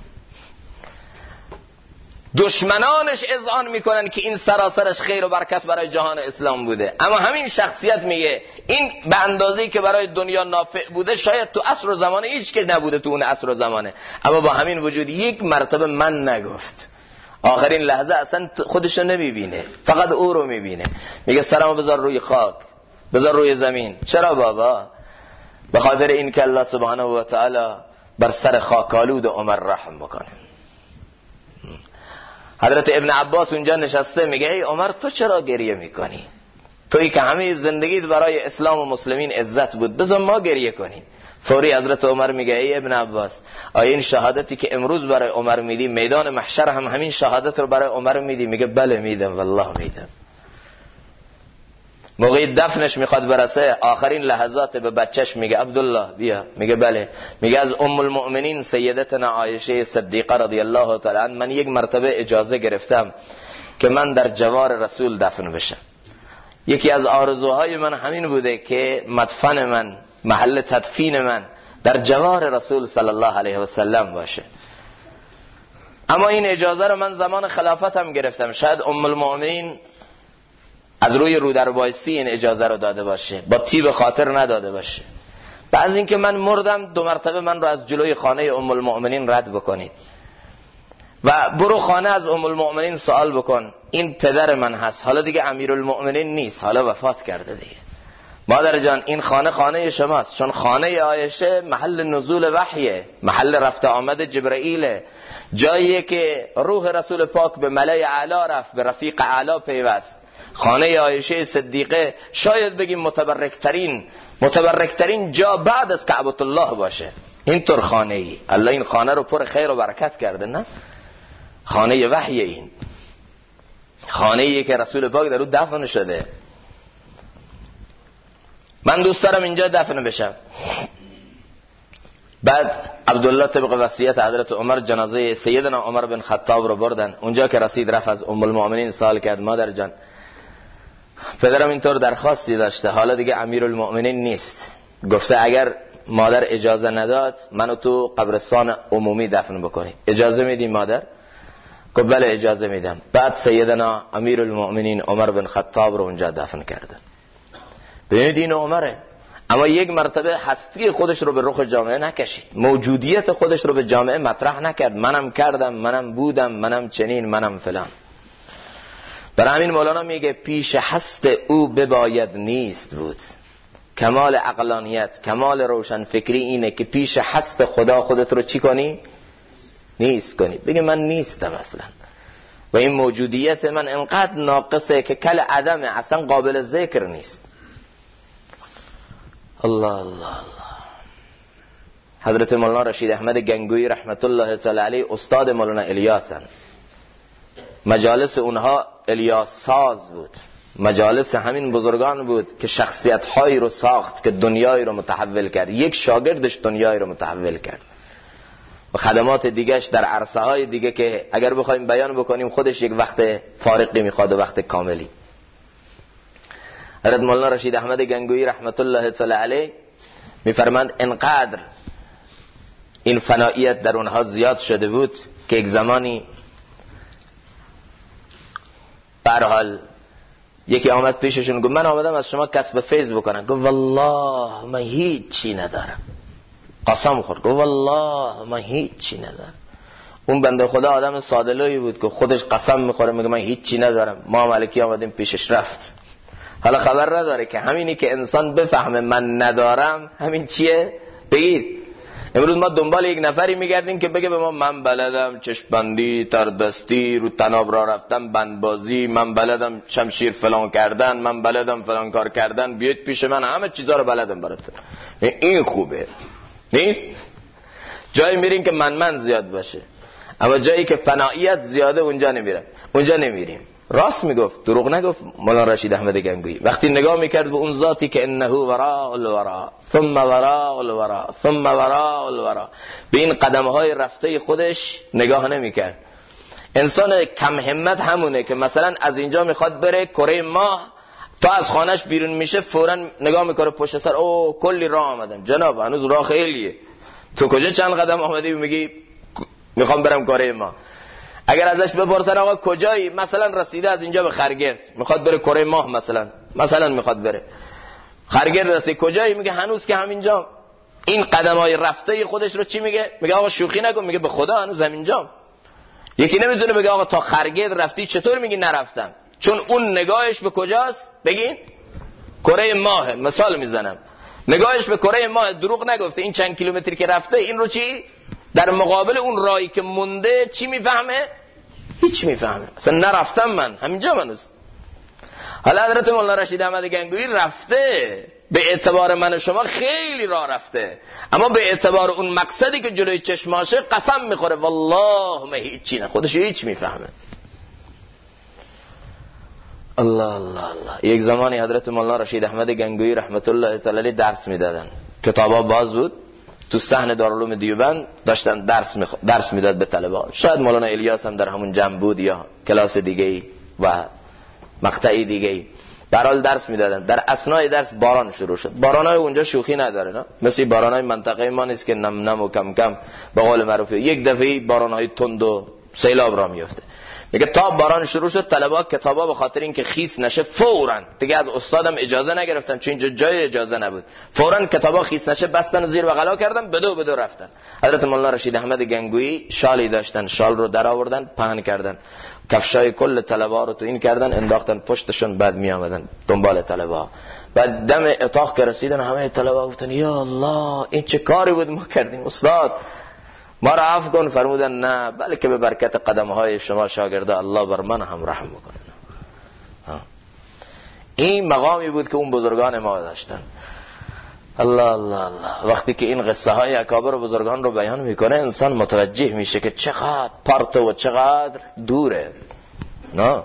دشمنانش اذعان میکنن که این سراسرش خیر و برکت برای جهان اسلام بوده، اما همین شخصیت میگه این به اندازه‌ای که برای دنیا نافع بوده شاید تو عصر و زمانه هیچ که نبوده تو اون عصر و زمانه، اما با همین وجود یک مرتبه من نگفت. آخرین لحظه اصلا خودشو نمیبینه، فقط او رو میبینه. میگه سرمو بذار روی خاک، بذار روی زمین. چرا بابا؟ به خاطر این که الله سبحانه و تعالی بر سر خاکالود عمر رحم بکنه. حضرت ابن عباس اونجا نشسته میگه ای عمر تو چرا گریه میکنی؟ تویی که همه زندگیت برای اسلام و مسلمین عزت بود، بذار ما گریه کنیم. فوری حضرت عمر میگه ای ابن عباس آیا این شهادتی که امروز برای عمر میدی میدان محشر هم همین شهادت رو برای عمر میدی؟ میگه بله میدم، والله میدم. موقعی دفنش میخواد برسه، آخرین لحظات به بچهش میگه عبدالله بیا، میگه بله. میگه از ام المؤمنین سیدتنا عایشه صدیقه رضی الله تعالی عنها من یک مرتبه اجازه گرفتم که من در جوار رسول دفن بشم. یکی از آرزوهای من همین بوده که مدفن من، محل تدفین من در جوار رسول صلی الله علیه و سلم باشه. اما این اجازه رو من زمان خلافتم گرفتم، شاید ام المؤمنین از روی رودربایسی این اجازه رو داده باشه، با طیب خاطر نداده باشه. بعد اینکه من مردم 2 مرتبه من رو از جلوی خانه ام المؤمنین رد بکنید و برو خانه از ام المؤمنین سوال بکن این پدر من هست، حالا دیگه امیرالمؤمنین نیست، حالا وفات کرده دیگه. مادر جان این خانه شماست، چون خانه عایشه محل نزول وحیه، محل رفت آمد جبرائیل، جاییه که روح رسول پاک به ملای اعلی رفت، به رفیق اعلی پیوست. خانه عایشه صدیقه شاید بگیم متبرکترین جا بعد از کعبة الله باشه. اینطور خانه ای الله این خانه رو پر خیر و برکت کرده. نه خانه وحی، این خانه ای که رسول پاک در اون دفن شده. من دوست دارم اینجا دفن بشم. بعد عبدالله طبق وصیت حضرت عمر جنازه سیدنا عمر بن خطاب رو بردن. اونجا که رسید رفت از ام المؤمنین سوال کرد مادر جان پدرم اینطور درخواستی داشته، حالا دیگه امیرالمؤمنین نیست، گفته اگر مادر اجازه نداد منو تو قبرستان عمومی دفن بکنی، اجازه میدی مادر؟ گفت بله اجازه میدم. بعد سیدنا امیرالمؤمنین عمر بن خطاب رو اونجا دفن کردن. ببینید این عمره، اما یک مرتبه هستی خودش رو به رخ جامعه نکشید، موجودیت خودش رو به جامعه مطرح نکرد. منم کردم، منم بودم، منم چنین، منم فلان. برای همین مولانا میگه پیش هست او بباید نیست بود. کمال عقلانیت، کمال روشن فکری اینه که پیش هست خدا خودت رو چی کنی؟ نیست کنی. بگه من نیستم اصلا و این موجودیت من انقدر ناقصه که کل عدمه، اصلا قابل ذکر نیست. الله الله الله. حضرت مولانا رشید احمد گنگویی رحمت الله تعالی علیه استاد مولانا الیاسن. مجالس اونها الیاس ساز بود، مجالس همین بزرگان بود که شخصیت هایی رو ساخت که دنیایی رو متحول کرد. یک شاگردش دنیایی رو متحول کرد و خدمات دیگهش در عرصه های دیگه که اگر بخوایم بیان بکنیم خودش یک وقت فارغی میخواد و وقت کاملی. حضرت مولانا رشید احمد گنگویی رحمت الله تعالی علیه میفرماند انقدر این فنائیت در اونها زیاد شده بود که یک زمانی به هر حال یکی آمد پیششون گفت من آمدم از شما کسب فیض بکنم. گفت والله من هیچ چی ندارم. قسم خورد گفت والله من هیچ چی ندارم. اون بنده خدا آدم ساده‌لویی بود که خودش قسم میخوره میگه من هیچ چی ندارم. ما ملکی آمدیم پیشش رفت. حالا خبر نداره که همینی که انسان بفهمه من ندارم همین چیه. بگید امروز ما دنبال یک نفری میگردیم که بگه به ما من بلدم چشم‌بندی، تردستی، رو تناب را رفتن، بندبازی، من بلدم شمشیر فلان کردن، من بلدم فلان کار کردن، بیاید پیش من همه چیزا رو بلدم براتون. این خوبه نیست؟ جایی میریم که من زیاد باشه، اما جایی که فنائیت زیاده اونجا نمیریم. راست میگفت، دروغ نگفت مولانا رشید احمد گنگویی. وقتی نگاه میکرد به اون ذاتی که انه وراء الورا ثم وراء الورا ثم وراء الورا، به این قدمهای رفته خودش نگاه نمیکرد. انسان کم همت همونه که مثلا از اینجا میخواد بره کره ماه، تا از خانهش بیرون میشه فوراً نگاه میکنه پشت سر، او کلی راه آمدم. جناب هنوز راه خیلیه، تو کجا چند قدم آمدی میگی میخوام برم کره ماه؟ اگر ازش بپرسن آقا کجایی، مثلا رسیده از اینجا به خرگرد میخواد بره کره ماه، مثلا میخواد بره خرگرد، رسید کجایی؟ میگه هنوز که همینجام. این قدمای رفته خودش رو چی میگه؟ میگه آقا شوخی نکن، میگه به خدا هنوز همینجام. یکی نمیتونه بگه آقا تا خرگرد رفتی، چطور میگی نرفتم؟ چون اون نگاهش به کجاست؟ بگین کره ماه. مثال میزنم، نگاهش به کره ماه، دروغ نگفته. این چند کیلومتری که رفته این رو چی در مقابل اون راهی که مونده چی میفهمه؟ هیچ میفهمه، اصلا نرفتم، من همینجا هنوز. حالا حضرت مولانا رشید احمد گنگویی رفته، به اعتبار من و شما خیلی راه رفته، اما به اعتبار اون مقصدی که جلوی چشماشه قسم میخوره والله من هیچی نه، خودش هیچ میفهمه. الله الله الله. یک زمانی حضرت مولانا رشید احمد گنگویی رحمت الله تعالی علیه درس میدادن، کتابا باز بود، تو صحن دارالعلوم دیوبند داشتن درس میداد به طلبه. شاید مولانا الیاس هم در همون جمع بود یا کلاس دیگه‌ای و مقطعی دیگه‌ای. در حال درس میدادن، در اثنای درس باران شروع شد. بارانای اونجا شوخی نداره، نه مثل بارانای منطقه ما نیست که نم نم و کم کم به قول معروف یک دفعه بارانای تند و سیلاب را میفته. میگه تا باران شروع شد طلبه کتابا به خاطر اینکه خیس نشه فوراً، دیگه از استادم اجازه نگرفتن چون اینجا جای اجازه نبود، فوراً کتابا خیس نشه بستن و زیر بغلا کردن، بدو رفتن. حضرت مولانا رشید احمد گنگویی شالی داشتن، شال رو در آوردن پهن کردن، کفشای کل طلبه رو تو این کردن انداختن پشتشون، بعد می آمدن دنبال طلبه. بعد دم اتاق که رسیدن همه طلبه گفتن یا الله این چه کاری بود ما کردیم استاد، ما را عفو کن. فرمودن نه، بلکه به برکت قدمهای شما شاگرده الله بر من هم رحم بکنه. این مقامی بود که اون بزرگان ما داشتن. الله الله الله. وقتی که این قصه های اکابر و بزرگان رو بیان میکنه انسان متوجه میشه که چقدر پرت و چقدر دوره. نه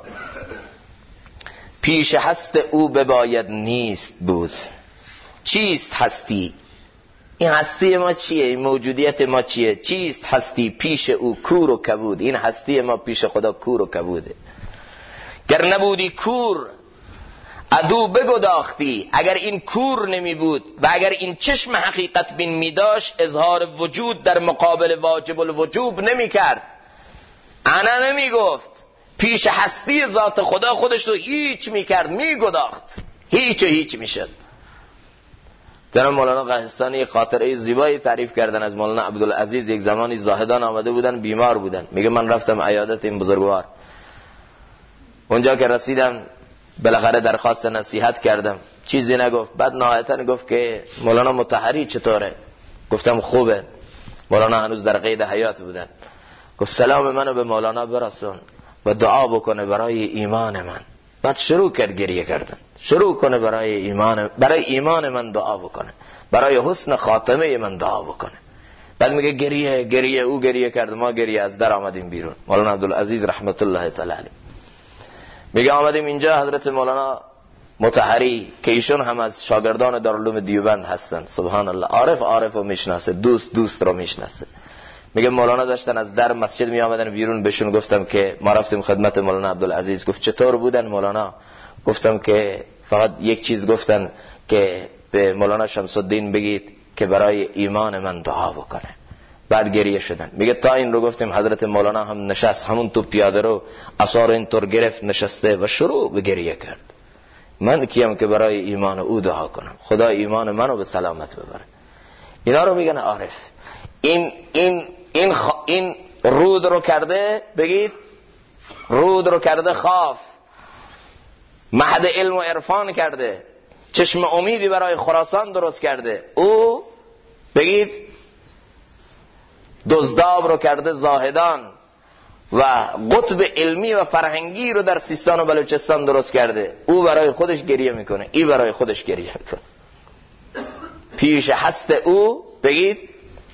پیش هست او بباید نیست بود. چیست هستی؟ این هستی ما چیه؟ این موجودیت ما چیه؟ چیست هستی؟ پیش او کور و کبود. این هستی ما پیش خدا کور و کبوده. گر نبودی کور عدو بگداختی. اگر این کور نمی بود و اگر این چشم حقیقت بین می داشت اظهار وجود در مقابل واجب الوجوب نمی کرد، انا نمی گفت، پیش هستی ذات خدا خودش رو هیچ می کرد، می گداخت، هیچ می شد. جناب مولانا قهستانی خاطره زیبایی تعریف کردن از مولانا عبدالعزیز. یک زمانی زاهدان آمده بودن، بیمار بودن. میگه من رفتم عیادت این بزرگوار. اونجا که رسیدم بالاخره درخواست نصیحت کردم، چیزی نگفت. بعد نهایتا گفت که مولانا مطهری چطوره؟ گفتم خوبه. مولانا هنوز در قید حیات بودن. گفت سلام منو به مولانا برسون و دعا بکنه برای ایمان من. بعد شروع کرد گریه کردن، شروع کنه برای ایمان من دعا بکنه، برای حسن خاتمه من دعا بکنه. بعد میگه گریه او گریه کرد، ما گریه از در آمدیم بیرون. مولانا عبدالعزیز رحمت الله تعالی علیه میگه آمدیم اینجا، حضرت مولانا مطهری که ایشون هم از شاگردان دارالعلوم دیوبند هستن، سبحان الله، عارف رو میشناسه، دوست رو میشناسه. میگه مولانا داشتن از در مسجد می آمدن بیرون، بهشون گفتم که ما رفتیم خدمت مولانا عبدالعزیز. گفت چطور بودن مولانا؟ گفتم که فقط یک چیز گفتن که به مولانا شمس الدین بگید که برای ایمان من دعا بکنه. بعد گریه شدن. میگه تا این رو گفتیم حضرت مولانا هم نشست، همون تو پیاده رو عصا رو اینطور گرفت نشسته و شروع به گریه کرد. من کیم که برای ایمان او دعا کنم؟ خدا ایمان منو به سلامت ببره. اینا رو میگن عارف. این رود رو کرده، بگید رود رو کرده خاف، مهد علم و عرفان کرده، چشم امیدی برای خراسان درست کرده. او بگید دزداب رو کرده زاهدان و قطب علمی و فرهنگی رو در سیستان و بلوچستان درست کرده. او برای خودش گریه میکنه، ای برای خودش گریه میکنه. پیش هست او بگید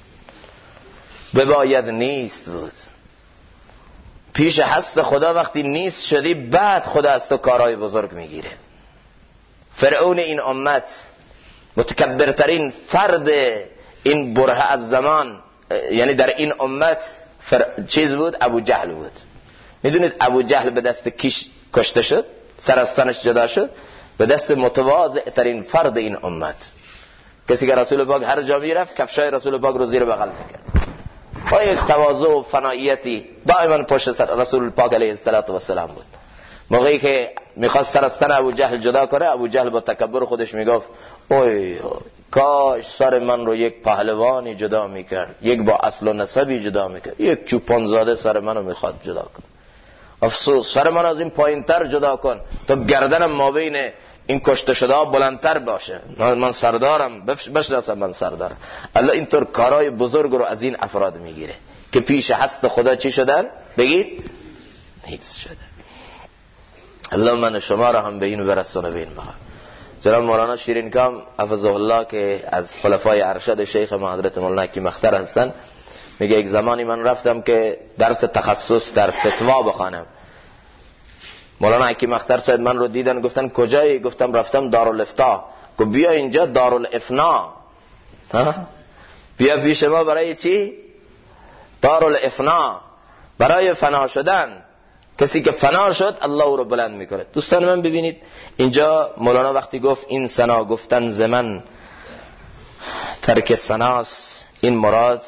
بباید نیست بود. پیش هست خدا وقتی نیست شدی، بعد خدا از تو کارهای بزرگ میگیره. فرعون این امت، متکبرترین فرد این برهه از زمان، یعنی در این امت چیز بود، ابو جهل بود. میدونید ابو جهل به دست کیش کشته شد؟ سر از تنش جدا شد؟ به دست متواضع ترین فرد این امت، کسی که رسول پاک هر جا میرفت کفشای رسول پاک رو زیر بغل میکرد، با یک تواضع و فناییتی دائما پشت رسول پاک علیه السلام بود. موقعی که میخواست سر از تن ابو جهل جدا کنه، ابو جهل با تکبر خودش میگفت اوی کاش سر من رو یک پهلوانی جدا میکرد، یک با اصل و نسبی جدا میکرد، یک چوپان زاده سر منو میخواد جدا کن. افسوس سر من از این پایین تر جدا کن تا گردنم ما بین این کشته شده ها بلندتر باشه، من سردارم، بشناسم من سردارم. الله اینطور کارهای بزرگ رو از این افراد میگیره که پیش هست خدا چی شدن؟ بگید نیست شدن. الله من شما را هم به این برسونه به این مقام. جناب مولانا شیرینکام حفظه الله که از خلفای ارشد شیخ ما حضرت مولانا حکیم اختر هستن، میگه یک زمانی من رفتم که درس تخصص در فتوا بخوانم. مولانا حکیم اختر صاحب من رو دیدن، گفتن کجایی؟ گفتم رفتم دارالافتا. گفت بیا اینجا دارالافنا. بیا پیش ما. برای چی؟ دارالافنا، برای فنا شدن. کسی که فنا شد الله او رو بلند میکنه. دوستان من ببینید اینجا مولانا وقتی گفت این سنا گفتن ز من ترک سناست، این مراد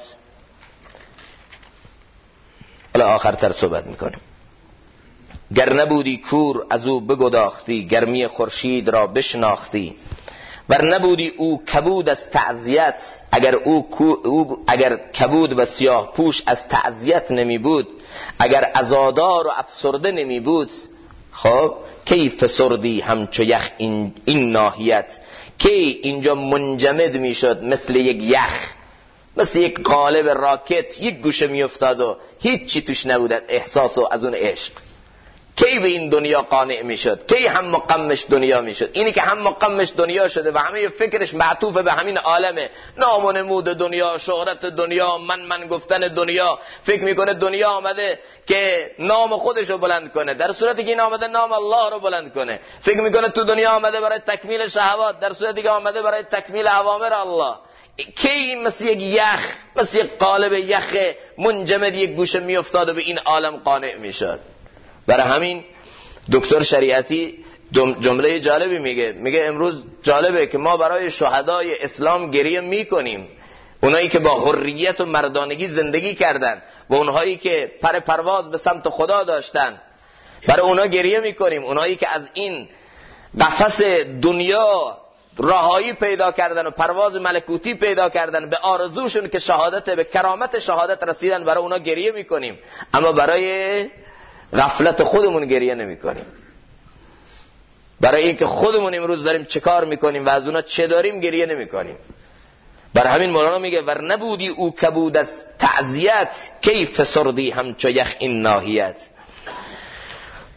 حالا آخرتر صحبت میکنیم. گر نبودی کور از او بگداختی، گرمی خورشید را بشناختی. ور نبودی او کبود از تعزیت، اگر کبود و سیاه پوش از تعزیت نمی بود، اگر عزادار و افسرده نمی بود، خب کی فسردی همچو یخ این ناحیت، کی اینجا منجمد می شد مثل یک یخ، مثل یک قالب راکت یک گوشه می افتاد و هیچ چی توش نبود از احساس و از اون عشق. کی به این دنیا قانع می شد؟ کی هم مقامش دنیا می شد؟ اینی که هم مقامش دنیا شده و همه فکرش معطوف به همین عالمه، نام و نمود دنیا، شهرت دنیا، من گفتن دنیا، فکر میکنه دنیا آمده که نام خودش رو بلند کنه، در صورتی که این آمده نام الله رو بلند کنه. فکر میکنه تو دنیا آمده برای تکمیل شهوات، در صورتی که آمده برای تکمیل اوامر الله. کی مثل یک یخ، مثل یک قالب یخ منجمد یک گوشه می افتاد و به این عالم قانع می شد. برای همین دکتر شریعتی جمله جالبی میگه امروز جالبه که ما برای شهدای اسلام گریه میکنیم، اونایی که با حریت و مردانگی زندگی کردن و اونهایی که پرواز به سمت خدا داشتن، برای اونا گریه میکنیم. اونایی که از این قفس دنیا رهایی پیدا کردن و پرواز ملکوتی پیدا کردن، به آرزوشون که شهادت، به کرامت شهادت رسیدن، برای اونا گریه میکنیم. اما برای غفلت خودمون گریه نمی کنیم، برای اینکه خودمون امروز داریم چه کار میکنیم و از اونا چه داریم گریه نمی کنیم. برای همین مولانا میگه ور نبودی او کبود از تعزیت، کی فسردی همچو یخ این ناحیت.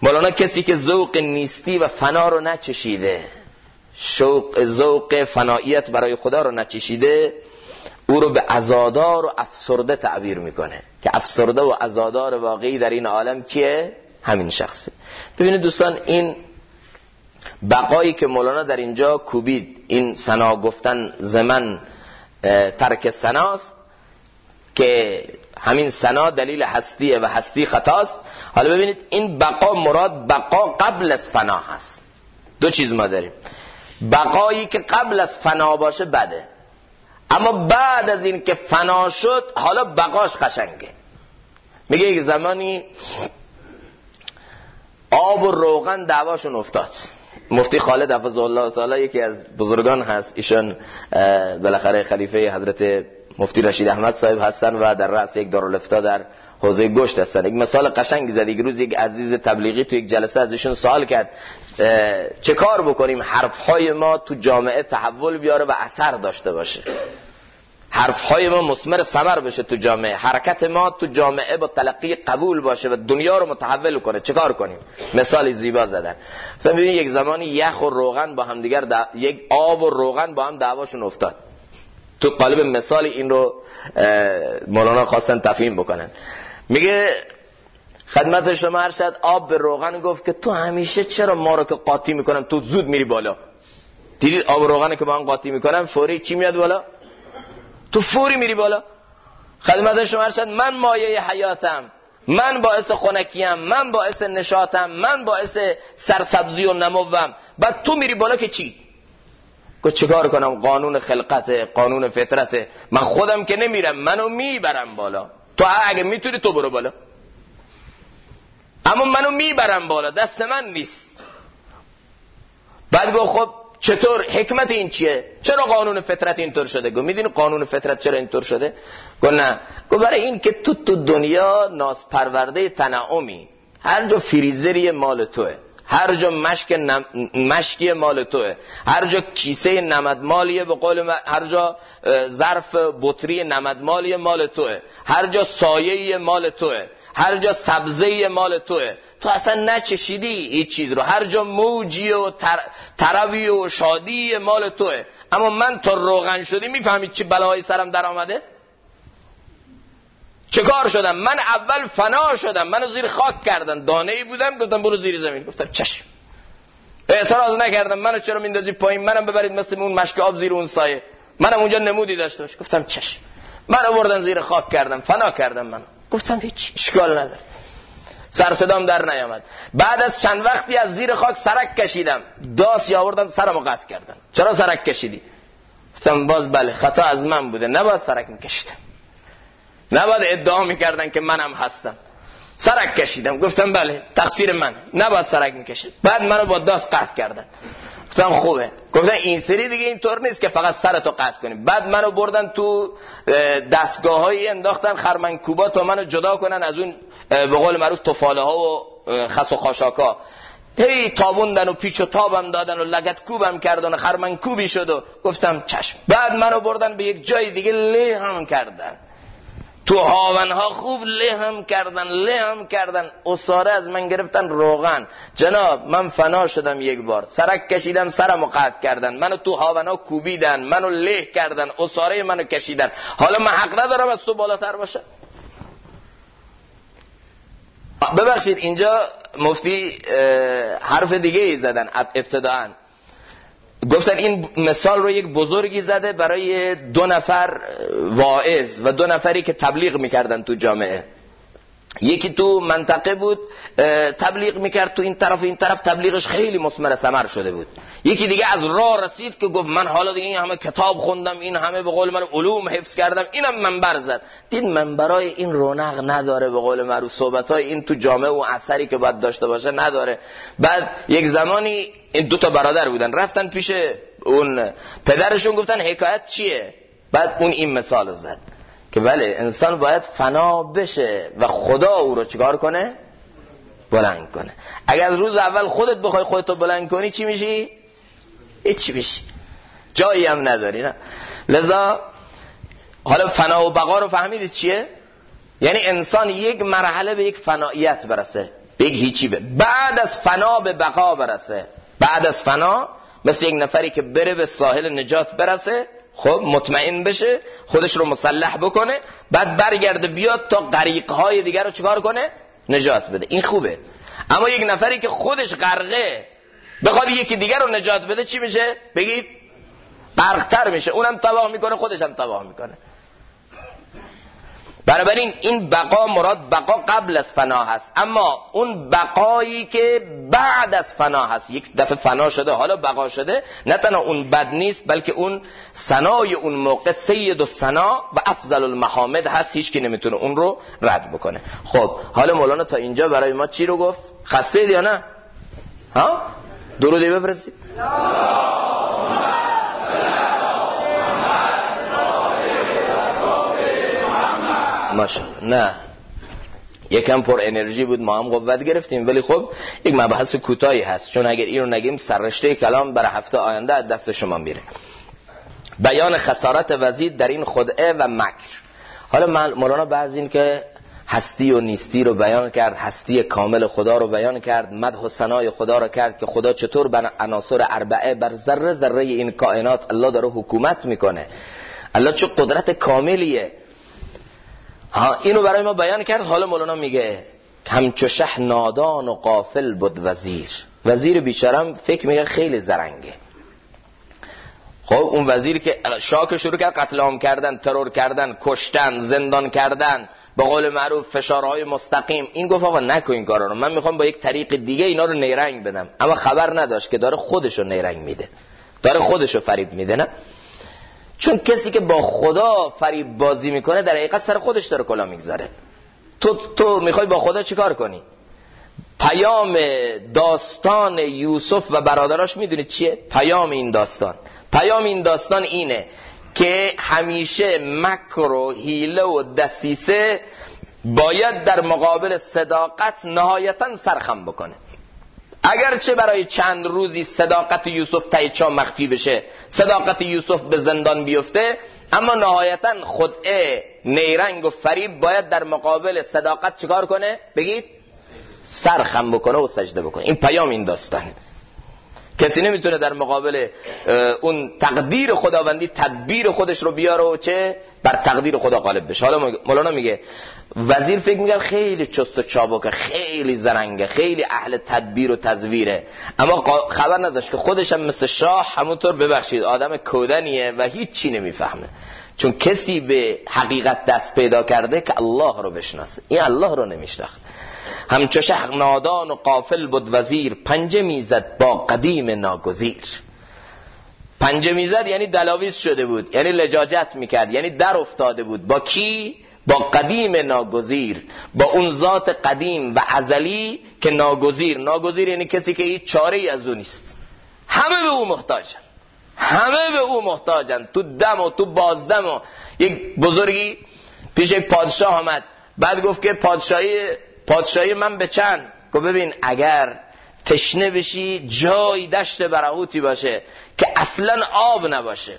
مولانا کسی که ذوق نیستی و فنا رو نچشیده، ذوق فناییت برای خدا رو نچشیده، او رو به عزادار و افسرده تعبیر میکنه که افسرده و عزادار واقعی در این عالم کیه؟ همین شخصه. ببینید دوستان، این بقایی که مولانا در اینجا کوبید، این ثنا گفتن زمن ترک ثناست که همین ثنا دلیل هستیه و هستی خطاست. حالا ببینید این بقا مراد بقا قبل از فنا هست. دو چیز ما داریم، بقایی که قبل از فنا باشه بده، اما بعد از این که فنا شد حالا بقاش قشنگه. میگه یک زمانی آب و روغن دعواشون افتاد. مفتی خالد حفظه الله تعالی یکی از بزرگان هست، ایشان بالاخره خلیفه حضرت مفتی رشید احمد صاحب هستن و در رأس یک دارالافتاء در حوزه گوشت هستن. یک مثال قشنگی زد. یک روز یک عزیز تبلیغی تو یک جلسه ازشون سوال کرد چه کار بکنیم حرفهای ما تو جامعه تحول بیاره و اثر داشته باشه، حرفهای ما مثمر ثمر بشه تو جامعه، حرکت ما تو جامعه با تلقی قبول باشه و دنیا رو متحول کنه، چه کار کنیم؟ مثال زیبا زدن. مثلا ببینید یک زمانی یخ و روغن با هم دیگر یک آب و روغن با هم دعواشون افتاد. تو قالب مثال این رو مولانا خواستن تفهیم بکنن. میگه خدمت شما ارشد آب به روغن گفت که تو همیشه چرا ما رو که قاطی میکنن تو زود میری بالا؟ دیدید آب و روغن که با هم قاطی میکنن فوری چی میاد بالا؟ تو فوری میری بالا. خدمت شما ارشد من مایه حیاتم، من باعث خنکیم، من باعث نشاطم، من باعث سرسبزی و نموم، بعد تو میری بالا که چی؟ که چیکار کنم؟ قانون خلقت، قانون فطرت، من خودم که نمیرم، منو میبرم بالا. تو اگه میتونی تو برو بالا، اما منو میبرم بالا، دست من نیست. بعد گفت خب چطور؟ حکمت این چیه؟ چرا قانون فطرت اینطور شده؟ گفت میدونی قانون فطرت چرا اینطور شده؟ گفت نه. گفت برای این که تو دنیا ناز پرورده تنعمی، هر جا فریزری مال توه، هر جا مشکی مال توه، هر جا کیسه نمدمالیه، به قول هر جا ظرف بطری نمدمالیه مال توه، هر جا سایه مال توه، هر جا سبزه مال توه. تو اصلا نچشیدی هیچ چیز رو، هر جا موجی و طربی و شادی مال توه. اما من تا روغن شدی میفهمید چه بلایی سرم در آمده؟ چه کار شدم؟ من اول فنا شدم، منو زیر خاک کردن، دانه‌ای بودم، گفتم برو زیر زمین، گفتم چشم. اعتراض نکردم، منو چرا میندازی پایین؟ منم ببرید مثل اون مشک آب زیر اون سایه، منم اونجا نمودی داشته باش. گفتم چشم. منو بردن زیر خاک کردن، فنا کردم منو. گفتم هیچ اشکال نداره، سر صدام در نیامد. بعد از چند وقتی از زیر خاک سرک کشیدم، داسی آوردن سرمو قطع کردن. چرا سرک کشیدی؟ گفتم باز بله خطا از من بوده، نباید سرک میکشیدم، نباید ادعا میکردن که منم هستم. سرک کشیدم، گفتم بله تقصیر من، نباید سرک میکشید. بعد منو با داس قطع کردن. گفتم خوبه. گفتن این سری دیگه اینطور نیست که فقط سرتو قطع کنیم. بعد منو بردن تو دستگاهایی انداختن خرمنکوبا تا منو جدا کنن از اون به قول معروف تفاله ها و خس و خاشاکا. هی تابوندن و پیچ و تابم دادن و لگد کوبم کردن و خرمنکوبی شد و گفتم چشم. بعد منو بردن به یک جای دیگه له هم کردن، تو هاونها خوب له هم کردن. اساره از من گرفتن روغن. جناب من فنا شدم یک بار، سرک کشیدم سرمو قطع کردن، منو تو هاونها کوبیدن، منو له کردن، اساره منو کشیدن، حالا من حق ندارم از تو بالاتر باشم؟ ببخشید اینجا مفتی حرف دیگه ای زدن ابتداءً. گفتن این مثال رو یک بزرگی زده برای 2 نفر واعظ و 2 نفری که تبلیغ میکردن تو جامعه. یکی تو منطقه بود تبلیغ میکرد، تو این طرف تبلیغش خیلی مثمر ثمر شده بود. یکی دیگه از راه رسید که گفت من حالا دیگه این همه کتاب خوندم، این همه به قول من علوم حفظ کردم، اینم منبر زد. دید منبرای این رونق نداره، به قول معروف صحبتای این تو جامعه و اثری که باید داشته باشه نداره. بعد یک زمانی این 2 تا برادر بودن، رفتن پیش اون پدرشون گفتن حکایت چیه؟ بعد اون این مثال زد که بله انسان باید فنا بشه و خدا او رو چیکار کنه؟ بلند کنه. اگر از روز اول خودت بخوای خودتو بلند کنی چی میشی؟ هیچی میشی، جایی هم نداری. نه لذا حالا فنا و بقا رو فهمیدید چیه؟ یعنی انسان یک مرحله به یک فناییت برسه، به به یک هیچی بعد از فنا به بقا برسه. بعد از فنا مثل یک نفری که بره به ساحل نجات برسه، خب مطمئن بشه، خودش رو مسلح بکنه، بعد برگرده بیاد تا غریقهای دیگر رو چیکار کنه؟ نجات بده. این خوبه. اما یک نفری که خودش غرقه بخواد یکی دیگر رو نجات بده چی میشه؟ بگید غرق‌تر میشه، اونم تباه میکنه، خودش هم تباه میکنه. بنابراین این بقا مراد بقا قبل از فنا هست، اما اون بقایی که بعد از فنا هست، یک دفعه فنا شده حالا بقا شده، نه تنها اون بد نیست بلکه اون ثنای اون موقع سید الثنا و افضل المحامد هست، هیچ کی نمیتونه اون رو رد بکنه. خب حالا مولانا تا اینجا برای ما چی رو گفت؟ خسته اید یا نه؟ ها؟ درودی بفرستید. ماشاءالله. نه یکم پر انرژی بود، ما هم قوت گرفتیم، ولی خب یک مبحث کوتاهی هست، چون اگر اینو نگیم سررشته کلام برای هفته آینده از دست شما میره. بیان خسارت وزید در این خدعه و مکر. حالا مولانا بعض این که هستی و نیستی رو بیان کرد، هستی کامل خدا رو بیان کرد، مدح و ثنای خدا رو کرد که خدا چطور بر عناصر اربعه بر ذره ذره این کائنات الله داره حکومت میکنه، الله چه قدرت کاملیه. ها اینو برای ما بیان کرد. حالا مولانا میگه همچو شه نادان و غافل بود وزیر بیچارم فکر میگه خیلی زرنگه. خب اون وزیر که شاک شروع کرد قتل عام کردن، ترور کردن، کشتن، زندان کردن، به قول معروف فشارهای مستقیم، این گفت آقا نکن این کارا رو، من میخوام با یک طریق دیگه اینا رو نیرنگ بدم. اما خبر نداشت که داره خودشو نیرنگ میده، داره خودشو فریب میده. نه، چون کسی که با خدا فریب بازی میکنه در حقیقت سر خودش داره کلا میگذاره. تو میخوای با خدا چیکار کنی؟ پیام داستان یوسف و برادراش میدونید چیه؟ پیام این داستان اینه که همیشه مکر و حیله و دسیسه باید در مقابل صداقت نهایتا سرخم بکنه. اگرچه برای چند روزی صداقت یوسف ته چاه مخفی بشه، صداقت یوسف به زندان بیفته، اما نهایتا خدعه، نیرنگ و فریب باید در مقابل صداقت چیکار کنه؟ بگید سرخم بکنه و سجده بکنه. این پیام این داستان. کسی نمیتونه در مقابل اون تقدیر خداوندی تدبیر خودش رو بیاره و چه بر تقدیر خدا غالب بشه. حالا مولانا میگه وزیر فکر میگه خیلی چست و چابکه، خیلی زرنگه، خیلی اهل تدبیر و تزویره، اما خبر نداشت که خودش هم مثل شاه همونطور ببخشید آدم کودنیه و هیچ چی نمیفهمه. چون کسی به حقیقت دست پیدا کرده که الله رو بشناسه، این الله رو نمیشناخت. همچو شه نادان و غافل بود وزیر، پنجه میزد با قدیم ناگزیر. پنجه میزد یعنی دلاویز شده بود، یعنی لجاجت میکرد، یعنی در افتاده بود. با کی؟ با قدیم ناگزیر، با اون ذات قدیم و ازلی که ناگزیر یعنی کسی که هیچ چاره‌ای از اون نیست. همه به او محتاجن، تو دم و تو بازدم. و یک بزرگی پیش یک پادشاه آمد، بعد گفت که پادشاهی من به چند؟ گفت ببین اگر تشنه بشی جای دشت برهوتی باشه که اصلا آب نباشه،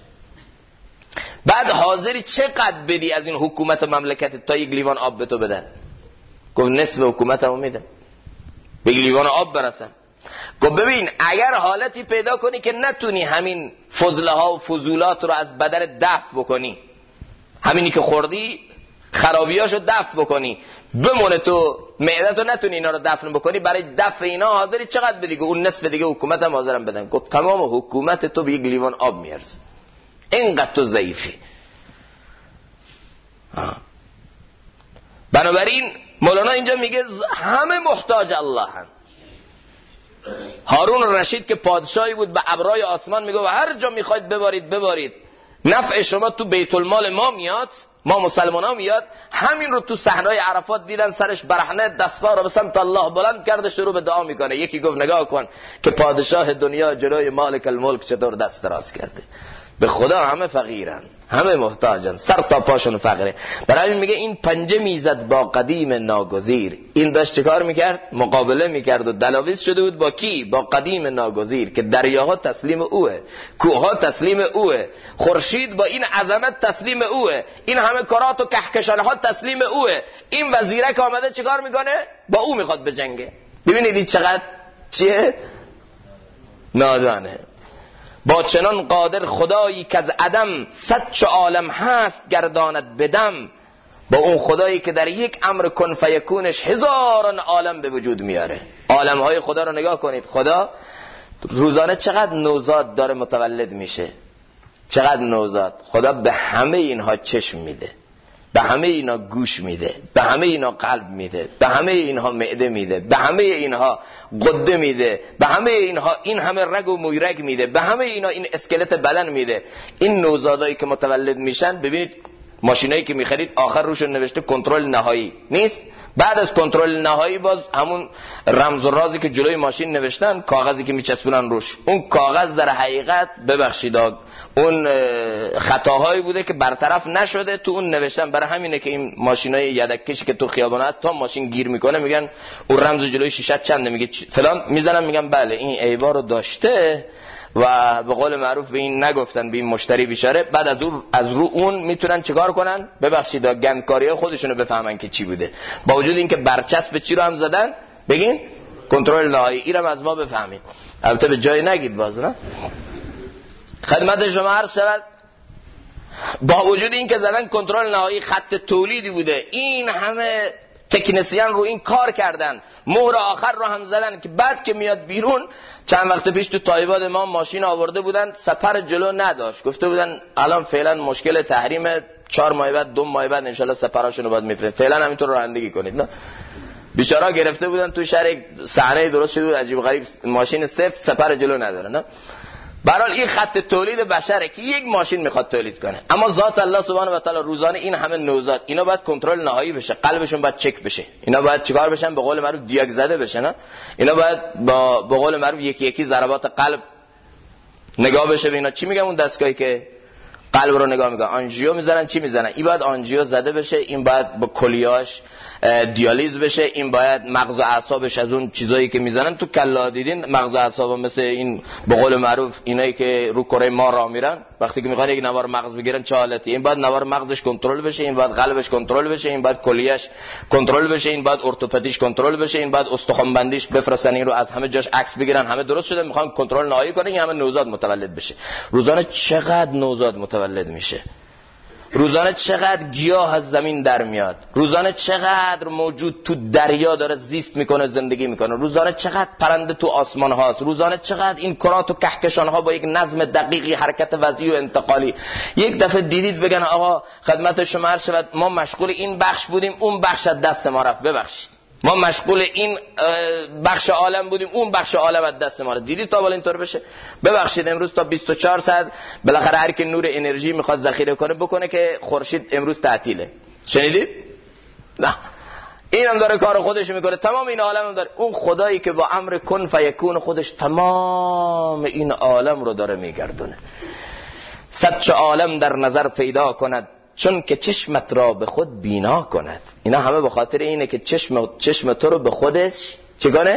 بعد حاضری چقدر بدی از این حکومت مملکت تا یک لیوان آب به تو بدن؟ گفت نصف حکومتمو میدم، به لیوان آب برسم. گفت ببین اگر حالتی پیدا کنی که نتونی همین فضله ها و فضولات رو از بدن دفع بکنی، همینی که خوردی خرابیاشو دفع بکنی، بمونه تو معدتو نتونی اینا رو دفن بکنی، برای دفع اینا حاضری چقدر بدی؟ اون نصف دیگه حکومتم حاضرم بدن. گفت تمام حکومت تو به یک لیوان آب میارزه، اینقدر تو ضعیفی. بنابراین مولانا اینجا میگه همه محتاج الله هن. هارون رشید که پادشاهی بود به ابرای آسمان میگه هر جا میخواید ببارید، نفع شما تو بیت المال ما میاد، ما مسلمان ها میاد. همین رو تو صحنای عرفات دیدن، سرش برهنه، دستا رو به سمت الله بلند کرده، شروع به دعا میکنه. یکی گفت نگاه کن که پادشاه دنیا جلوی مالک الملک چطور دست دراز کرده. به خدا همه فقیرن، همه محتاجن، سر تا پاشون فقیره. برای این میگه این پنجه میزد با قدیم ناگزیر. این داشت چیکار میکرد؟ مقابله میکرد و دلاویز شده بود با کی؟ با قدیم ناگزیر که دریاها تسلیم اوه، کوهها تسلیم اوه، خورشید با این عظمت تسلیم اوه، این همه کرات و کهکشانها تسلیم اوه. این وزیرک آمده چیکار میکنه؟ با او میخواد بجنگه. ببینید این چقدر چیه نادانه. با چنان قادر خدایی که از عدم 100 چو عالم هست گرداند بدم، با اون خدایی که در یک امر کن فیکونش هزاران عالم به وجود میاره. عالمهای خدا رو نگاه کنید، خدا روزانه چقدر نوزاد داره متولد میشه، چقدر نوزاد. خدا به همه اینها چشم میده، به همه اینا گوش میده، به همه اینا قلب میده، به همه اینها معده میده، به همه اینها غده میده، به همه اینها این همه رگ و مویرگ میده، به همه اینا این اسکلت بدن میده. این نوزادایی که متولد میشن، ببینید ماشینایی که میخرید آخر روشون نوشته کنترل نهایی نیست، بعد از کنترل نهایی باز همون رمز و رازی که جلوی ماشین نوشتن، کاغذی که میچسبونن روش، اون کاغذ در حقیقت ببخشید اون خطاهایی بوده که برطرف نشده تو اون نوشتن. برای همینه که این ماشینای یدک کشی که تو خیابان هست تا ماشین گیر میکنه میگن اون رمز جلوی شیشه چنده، میگه فلان، میزنن میگن بله این عیبا رو داشته و به قول معروف به این نگفتن به این مشتری بیچاره. بعد از رو اون میتونن چیکار کنن؟ ببخشید گندکاری خودشونو بفهمن که چی بوده، با وجود اینکه برچسب چی رو هم زدن بگین کنترل نهایی. اینم از ما بفهمید، البته به جای نگید باز، نه خدمت شما عرض شود. با وجود اینکه زدن کنترل نهایی، خط تولیدی بوده، این همه تکنسیان رو این کار کردن، مهر آخر رو هم زدن که بعد که میاد بیرون. چند وقت پیش تو تایباد ما ماشین آورده بودن، سپر جلو نداشت، گفته بودن الان فعلا مشکل تحریم، 4 ماه بعد 2 ماه بعد انشالله سپراشونو باید میفرن، فعلا همینطور رانندگی کنید. نه بیچارا گرفته بودن تو شهر، صحنه درست شده بود عجیب غریب، ماشین صفر سپر جلو نداره. نه برحال این خط تولید بشره که یک ماشین میخواد تولید کنه، اما ذات الله سبحانه و تعالی روزانه این همه نوزاد، اینا باید کنترل نهایی بشه، قلبشون باید چک بشه، اینا باید چیکار بشن؟ به قول معروف دیاگ زده بشه. نه اینا باید به قول معروف یکی یکی ضربات قلب نگاه بشه به اینا. چی میگم اون دستگاهی که قلب رو نگاه میکنه، آنژیو میزنن، چی میزنن؟ این باید آنژیو زده بشه، این باید با کلیه‌اش دیالیز بشه، این باید مغز و اعصابش از اون چیزایی که میزنن تو کلا دیدین مغز و اعصاب مثل این به قول معروف اینایی که رو کره ما راه میرن، وقتی که میخوان یک نوار مغز بگیرن چه حالتی، این باید نوار مغزش کنترل بشه، این باید قلبش کنترل بشه، این باید کلیه‌اش کنترل بشه، این باید ارتوپدیش کنترل بشه، این باید استخوان بندیش بفرستن این رو از همه جاش عکس بگیرن، همه درست شده، میخوان کنترل نهایی کنن این همه نوزاد متولد بشه. روزانه چقدر نوزاد متولد میشه، روزانه چقدر گیاه از زمین در میاد، روزانه چقدر موجود تو دریا داره زیست میکنه، زندگی میکنه، روزانه چقدر پرنده تو آسمان هاست، روزانه چقدر این کرات و کهکشان ها با یک نظم دقیقی حرکت وضعی و انتقالی. یک دفعه دیدید بگن آقا خدمت شما عرض شود ما مشغول این بخش بودیم اون بخش از دست ما رفت، ببخشید ما مشغول این بخش عالم بودیم اون بخش عالم از دست ما رو. دیدید تا بالا اینطور بشه؟ ببخشید امروز تا 24 ساعت بالاخره هر کی نور انرژی میخواد ذخیره کنه بکنه که خورشید امروز تعطیله. شنیدید؟ نه این هم داره کار خودش میکنه، تمام این عالم هم داره. اون خدایی که با امر کن فیکون خودش تمام این عالم رو داره میگردونه. 100 عالم در نظر پیدا کند چون که چشمت را به خود بینا کند. اینا همه به خاطر اینه که چشم تو رو به خودش چگونه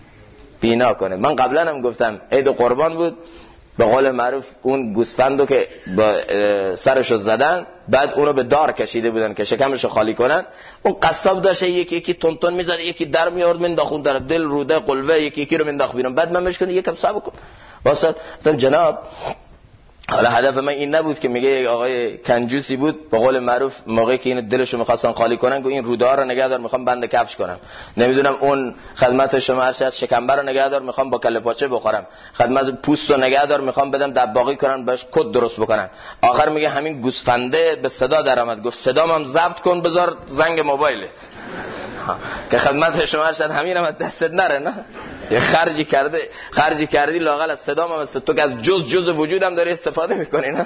بینا کنه. من قبلا هم گفتم عید قربان بود، به قول معروف اون گوسفندو که با سرشو زدن بعد اونو به دار کشیده بودن که شکمشو خالی کنن، اون قصاب داشته یکی یکی تون میزد، یکی در میارد منداخون در دل روده قلوه، یکی یکی رو منداخ بیرون. بعد من مشکن یکم صبر کن واسه جناب، حالا هدف من این نبود که میگه آقای کنجوسی بود به قول معروف موقعی که این دلشو می‌خواستن خالی کنن گفت این روده رو نگه دار میخوام بند کفش کنم، نمیدونم اون خدمت شما هست شکمبر رو نگه دار میخوام با کله پاچه بخورم، خدمت پوست رو نگه دار میخوام بدم دباغی کنن باش کد درست بکنن. آخر میگه همین گوسفنده به صدا درآمد، گفت صدام هم ضبط کن بذار زنگ موبایلت که خدمت شما هست همینم از دستت نره. نه یه خرجی کردی لااقل از صدام هم تو که از جز وجودم داری استفاده میکنی، نه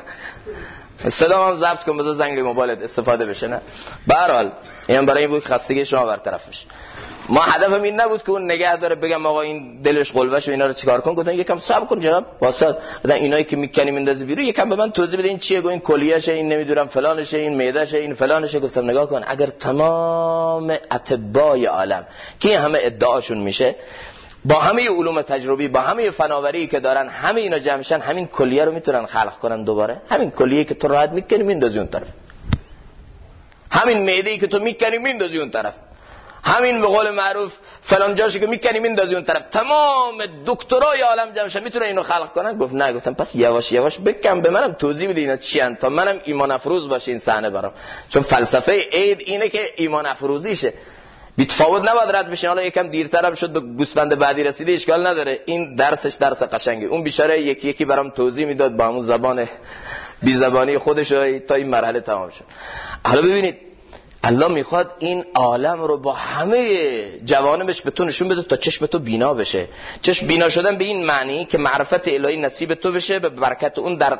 صدام هم ضبط کن بذار زنگ موبایلت استفاده بشه. نه به هر حال این برای این بود خستگی شما برطرف بشه. ما هدفم این نبود که اون نگه داره بگم آقا این دلش قلبش و اینا رو چیکار کن. گفتن یکم صبر کن جناب واسه مثلا اینایی که میکنی میندازی بیرون یکم به من توضیح بده این چیه، گو این کلیه‌شه، این نمیدونم فلانشه، این معده‌شه، این فلانشه. گفتم نگاه کن اگر تمام اطبای عالم که همه ادعاشون میشه با همه علوم تجربی با همه فناوری که دارن همه اینا جمعشن همین کلیه رو میتونن خلق کنن دوباره. همین کلیه که تو راحت میکنی میندازی اون طرف، همین معده‌ای که تو میکنی میندازی اون طرف. همین به قول معروف فلان جاشو که میکنی میندازی اون طرف، تمام دکترای عالم جمع شه میتونه اینو خلق کنن؟ گفت نه. گفتم پس یواش یواش بکن به منم توضیح بده اینا چی ان، تا منم ایمان افروز باشه این صحنه برام. چون فلسفه عید اینه که ایمان افروزیشه، بی تفاوت نباید رد بشین. حالا یکم دیرترم شد به گوسفند بعدی رسیده اشکال نداره، این درسش درس قشنگه. اون بیچاره یکی یکی برام توضیح میداد با همون زبان بی زبانی خودش تا این مرحله تمام شد. حالا ببینید الله میخواد این عالم رو با همه جوانبش به تو نشون بده تا چشم تو بینا بشه. چشم بینا شدن به این معنی که معرفت الهی نصیب تو بشه، به برکت اون در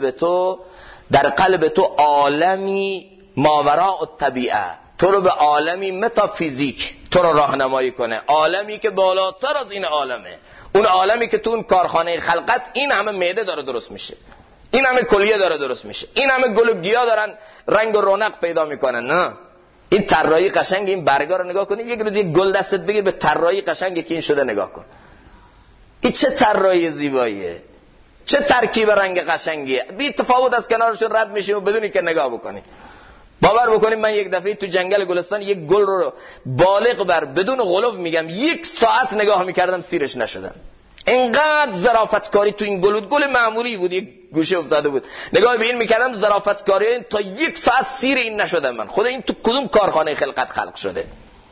قلب تو عالمی ماوراء الطبیعه، تو رو به عالمی متافیزیک تو رو راهنمایی کنه، عالمی که بالاتر از این عالمه، اون عالمی که تو اون کارخانه خلقت این همه معده داره درست میشه، این همه کلیه داره درست میشه، این همه گل و گیا دارن رنگ و رونق پیدا میکنن. نه، این طراحی قشنگ این برگا رو نگاه کنید، یک روز یک گل دستت بگیر به طراحی قشنگی که این شده نگاه کن. این چه طراحی زیباییه، چه ترکیب رنگ قشنگیه، بی تفاوت از کنارشون رد میشیم و بدونی که نگاه بکنی. باور بکنید من یک دفعه تو جنگل گلستان یک گل رو بالغ بر بدون غلو میگم 1 ساعت نگاه میکردم سیرش نشدم. اینقدر ظرافتکاری تو این گل بود، گل معمولی بود یک گوشه افتاده بود، نگاه به این میکردم ظرافتکاری این تا 1 ساعت سیر این نشدم من. خدا این تو کدوم کارخانه خلقت خلق شده؟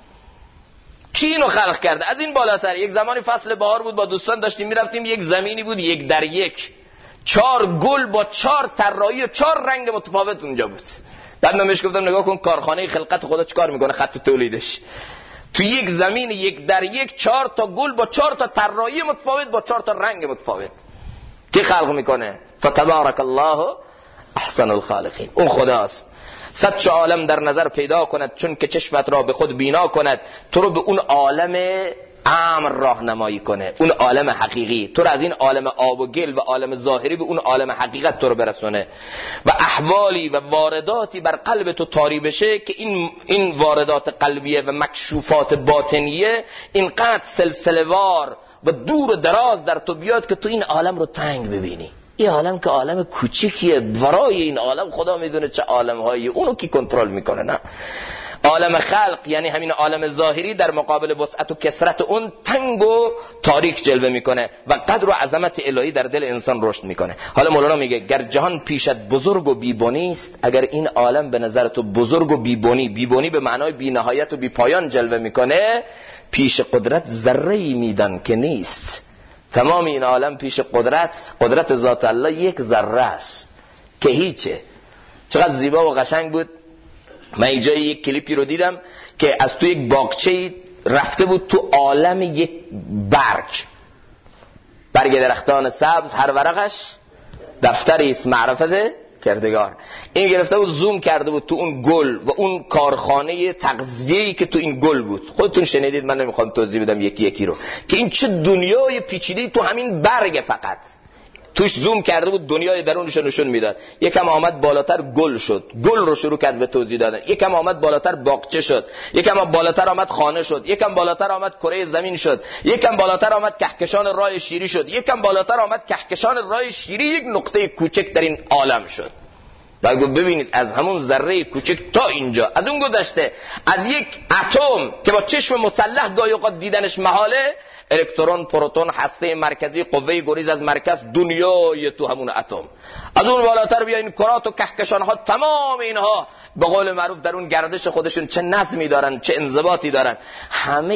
کی اینو خلق کرده؟ از این بالاتر. یک زمانی فصل بهار بود با دوستان داشتیم میرفتیم، یک زمینی بود 1 در 1، 4 گل با 4 طراحی و 4 رنگ متفاوت اونجا بود. بعد من بهش گفتم نگاه کن کارخانه خلقت خدا چیکار میکنه، خط تولیدش تو یک زمین 1 در 1 4 تا گل با 4 تا طراحی متفاوت با 4 تا رنگ متفاوت کی خلق میکنه؟ فتبارک الله احسن الخالقین. اون خداست. 100 عالم در نظر پیدا کند چون که چشمت را به خود بینا کند، تو رو به اون عالم امر راهنمایی کنه، اون عالم حقیقی، تو رو از این عالم آب و گل و عالم ظاهری به اون عالم حقیقت تو رو برسونه و احوالی و وارداتی بر قلب تو طاری بشه که این واردات قلبیه و مکشوفات باطنیه اینقدر سلسله وار و دور و دراز در تو بیاد که تو این عالم رو تنگ ببینی. این عالم که عالم کوچیکیه، ورای این عالم خدا میدونه چه عالم‌هایی، اونو کی کنترل میکنه؟ نه، عالم خلق یعنی همین عالم ظاهری در مقابل وسعت و کثرت اون تنگ و تاریک جلوه میکنه و قدر و عظمت الهی در دل انسان رشد میکنه. حالا مولانا میگه گر جهان پیشت بزرگ و بیبنی است، اگر این عالم به نظر تو بزرگ و بیبنی به معنای بی نهایت و بی پایان جلوه میکنه، پیش قدرت ذره‌ای میدان که نیست. تمام این عالم پیش قدرت ذات الله 1 ذره است که هیچه. چقدر زیبا و قشنگ بود. من یک جایی یک کلیپی رو دیدم که از تو یک باغچه رفته بود تو عالم یک برگ درختان سبز، هر ورقش دفتری است معرفت کردگار. این گرفته بود زوم کرده بود تو اون گل و اون کارخانه تغذیه‌ای که تو این گل بود. خودتون شنیدید، من نمیخوام توضیح بدم یکی یکی رو، که این چه دنیای پیچیده‌ای تو همین برگ فقط توش زوم کرده بود، دنیای درونش رو نشون میداد. یکم آمد بالاتر گل شد، گل رو شروع کرد به توضیح دادن. یکم آمد بالاتر باغچه شد، یکم بالاتر آمد خانه شد، یکم بالاتر آمد کره زمین شد، یکم بالاتر آمد کهکشان راه شیری شد، یکم بالاتر آمد کهکشان راه شیری یک نقطه کوچک در این عالم شد. و ببینید از همون ذره کوچک تا اینجا، از اون گذشته از یک اتم که با چشم مسلح گاهی اوقات دیدنش محاله، الکترون، پروتون، هسته مرکزی، قوه گریز از مرکز، دنیای تو همون اتم. از اون بالاتر بیا این کرات و کهکشان ها، تمام اینها به قول معروف در اون گردش خودشون چه نظمی دارن، چه انضباطی دارن. همه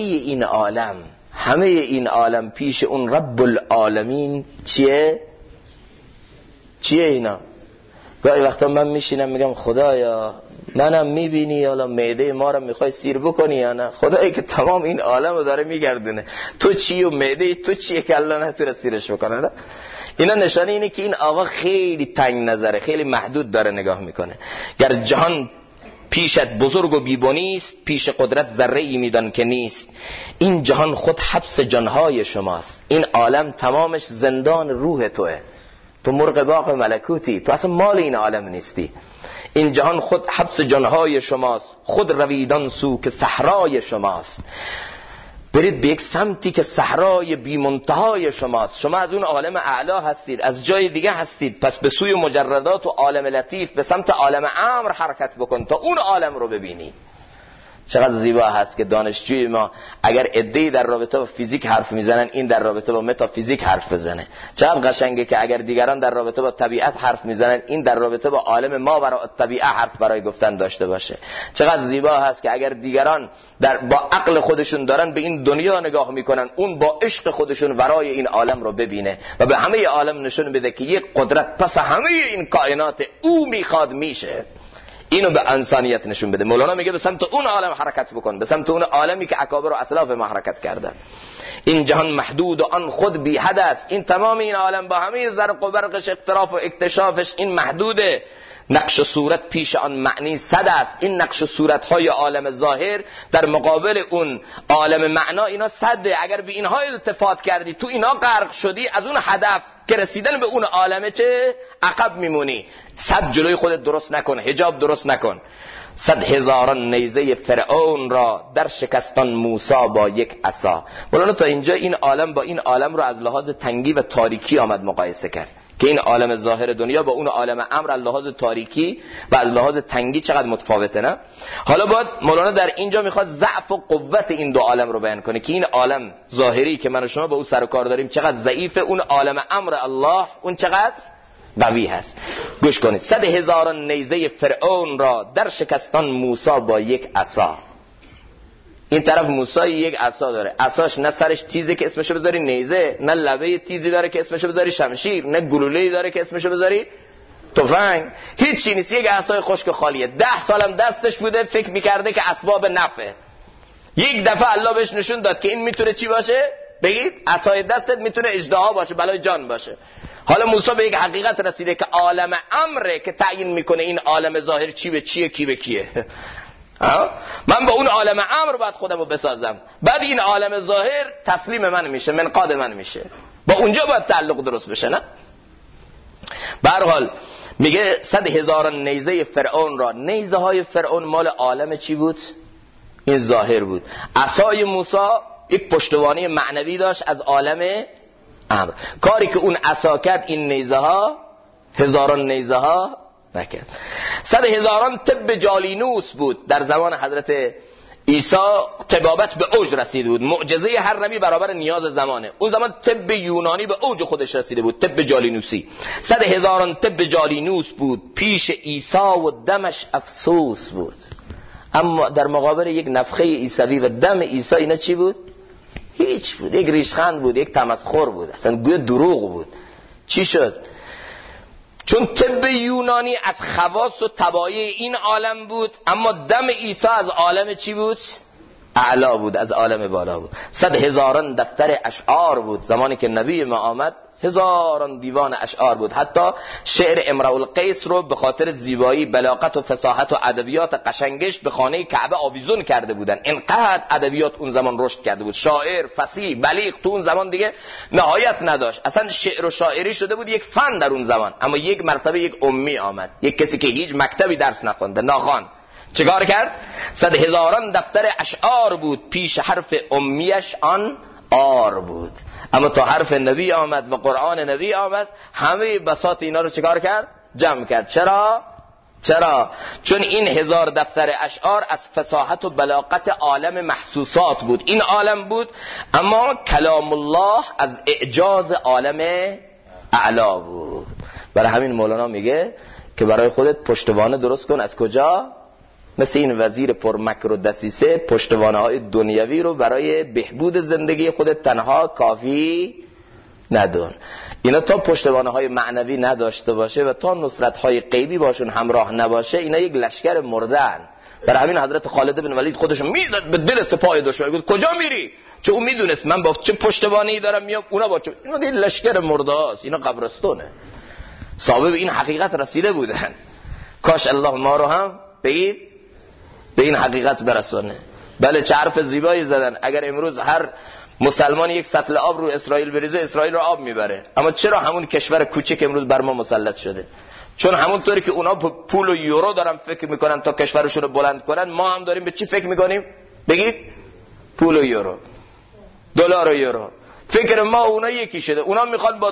این عالم پیش اون رب العالمین چیه اینا؟ گاهی وقتا من میشینم میگم خدایا منم میبینی، حالا معده ما رو میخوای سیر بکنی یا نه؟ خدایی که تمام این عالم رو داره میگردونه، تو چی و معده تو چیه که الله نتونه سیرش بکنه؟ نه؟ اینا نشانه اینه که این آقا خیلی تنگ نظره، خیلی محدود داره نگاه میکنه. گر جهان پیشت بزرگ و بیبنی است، پیش قدرت ذره ای میدان که نیست. این جهان خود حبس جانهای شماست، این عالم تمامش زندان روح توه، تو مرغ باغ ملکوتی، تو اصلا مال این عالم نیستی. این جهان خود حبس جانهای شماست، خود رویدان سو که صحرای شماست. برید به یک سمتی که صحرای بی منتهای شماست. شما از اون عالم اعلی هستید، از جای دیگه هستید، پس به سوی مجردات و عالم لطیف، به سمت عالم امر حرکت بکن تا اون عالم رو ببینی. چقدر زیبا هست که دانشجوی ما اگر عده‌ای در رابطه با فیزیک حرف میزنن، این در رابطه با متافیزیک حرف بزنه. چقدر قشنگه که اگر دیگران در رابطه با طبیعت حرف میزنن، این در رابطه با عالم ما برای طبیعت حرف برای گفتن داشته باشه. چقدر زیبا هست که اگر دیگران با عقل خودشون دارن به این دنیا نگاه میکنن، اون با عشق خودشون ورای این عالم رو ببینه و به همه عالم نشون بده که یک قدرت پس همه این کائنات او میخواد میشه. اینو به انسانیت نشون بده. مولانا میگه به سمت اون عالم حرکت بکن، به سمت اون عالمی که اکابر و اسلاف ما حرکت کردن. این جهان محدود و آن خود بی حد است. این تمام این عالم با همه زرق و برقش، اختراف و اکتشافش، این محدوده. نقش و صورت پیش آن معنی صد است. این نقش و صورت های عالم ظاهر در مقابل اون عالم معنا اینا صده. اگر به اینها التفات کردی، تو اینا غرق شدی، از اون هدف که رسیدن به اون عالمه چه عقب میمونی. صد جلوی خودت درست نکن، حجاب درست نکن. 100,000 نیزه فرعون را در شکستان موسی با یک عصا. مولانا تا اینجا این عالم با این عالم رو از لحاظ تنگی و تاریکی آمد مقایسه کرد که این عالم ظاهر دنیا با اون عالم امر از لحاظ تاریکی و از لحاظ تنگی چقدر متفاوته، نه؟ حالا باید مولانا در اینجا میخواد ضعف و قوت این دو عالم رو بیان کنه که این عالم ظاهری که من و شما با اون سر و کار داریم چقدر ضعیفه، اون عالم امر الله اون چقدر قوی هست. گوش کنید. 100,000 نیزه فرعون را در شکستان موسی با یک عصا. این طرف موسی یک عصا داره، عصاش نه سرش تیزه که اسمشو بذاری نیزه، نه لبه تیزی داره که اسمشو بذاری شمشیر، نه گلوله‌ای داره که اسمشو بذاری تفنگ. هیچ چیزی نیست، یک عصای خشک خالیه. 10 سالم دستش بوده، فکر میکرده که اسباب نفعه. یک دفعه الله بهش نشون داد که این میتونه چی باشه؟ بگید عصای دستت میتونه اجدها باشه، بلای جان باشه. حالا موسی به یک حقیقت رسیده که عالم امره که تعیین میکنه این عالم ظاهر چی به چیه، کی به کیه. من با اون عالم امر باید خودم رو بسازم، بعد این عالم ظاهر تسلیم من میشه، منقاد من میشه، با اونجا باید تعلق درست بشه، نه؟ به هر حال میگه 100,000 نیزه فرعون را. نیزه های فرعون مال عالم چی بود؟ این ظاهر بود. عصای موسی یک پشتوانه معنوی داشت از عالم امر. کاری که اون عصا کرد این نیزه ها، هزاران نیزه ها نکرد. 100,000 طب جالینوس بود. در زمان حضرت عیسی طبابت به اوج رسیده بود. معجزه هر نبی برابر نیاز زمانه. اون زمان طب یونانی به اوج خودش رسیده بود، طب جالینوسی. 100,000 طب جالینوس بود. پیش عیسی و دمش افسوس بود. اما در مقابل یک نفخه عیسوی و دم عیسی اینا چی بود؟ هیچ بود. یک ریشخند بود، یک تمسخر بود، اصلا گویا دروغ بود. چی شد؟ چون طب یونانی از خواص و طبایع این عالم بود، اما دم عیسی از عالم چی بود؟ اعلا بود، از عالم بالا بود. 100,000 دفتر اشعار بود. زمانی که نبی ما آمد 1000 دیوان اشعار بود. حتی شعر امرؤ القیس رو به خاطر زیبایی، بلاغت و فصاحت و ادبیات قشنگش به خانه کعبه آویزون کرده بودن. اینقدر ادبیات اون زمان رشد کرده بود. شاعر فصیح بلیغ تو اون زمان دیگه نهایت نداشت. اصلا شعر و شاعری شده بود یک فن در اون زمان. اما یک مرتبه یک امی آمد، یک کسی که هیچ مکتبی درس نخونده، ناخوان، چیکار کرد؟ 100,000 دفتر اشعار بود. پیش حرف امیش آن آر بود. اما تا حرف نبی آمد و قرآن نبی آمد، همه بساط اینا رو چیکار کرد؟ جمع کرد. چرا؟ چون این 1000 دفتر اشعار از فصاحت و بلاغت عالم محسوسات بود. این عالم بود، اما کلام الله از اعجاز عالم اعلا بود. برای همین مولانا میگه که برای خودت پشتوانه درست کن. از کجا؟ مثل این وزیر پر مکر و دسیسه، پشتوانه های دنیوی رو برای بهبود زندگی خودت تنها کافی ندون. اینا تا پشتوانه های معنوی نداشته باشه و تا نصرت های غیبی باشون همراه نباشه، اینا یک لشکر مردن. برای همین حضرت خالد بن ولید خودشون میزد به دل سپاه دشمن، گفت کجا میری؟ چون اون میدونست من با چه پشتوانه‌ای دارم میام، اونا با چه. اینا دیگه لشکر مرده است، اینا قبرستونه. صاحب این حقیقت رسیده بودن. کاش الله ما رو هم بگید به این حقیقت برسونه. بله چه حرف زیبایی زدن. اگر امروز هر مسلمان یک سطل آب رو اسرائیل بریزه، اسرائیل رو آب میبره. اما چرا همون کشور کوچک امروز بر ما مسلط شده؟ چون همونطوری که اونا پول و یورو دارن فکر میکنن تا کشورشون رو بلند کنن، ما هم داریم به چی فکر میکنیم؟ بگید پول و یورو، دلار و یورو. فکر ما اونا یکی شده. اونا میخوان با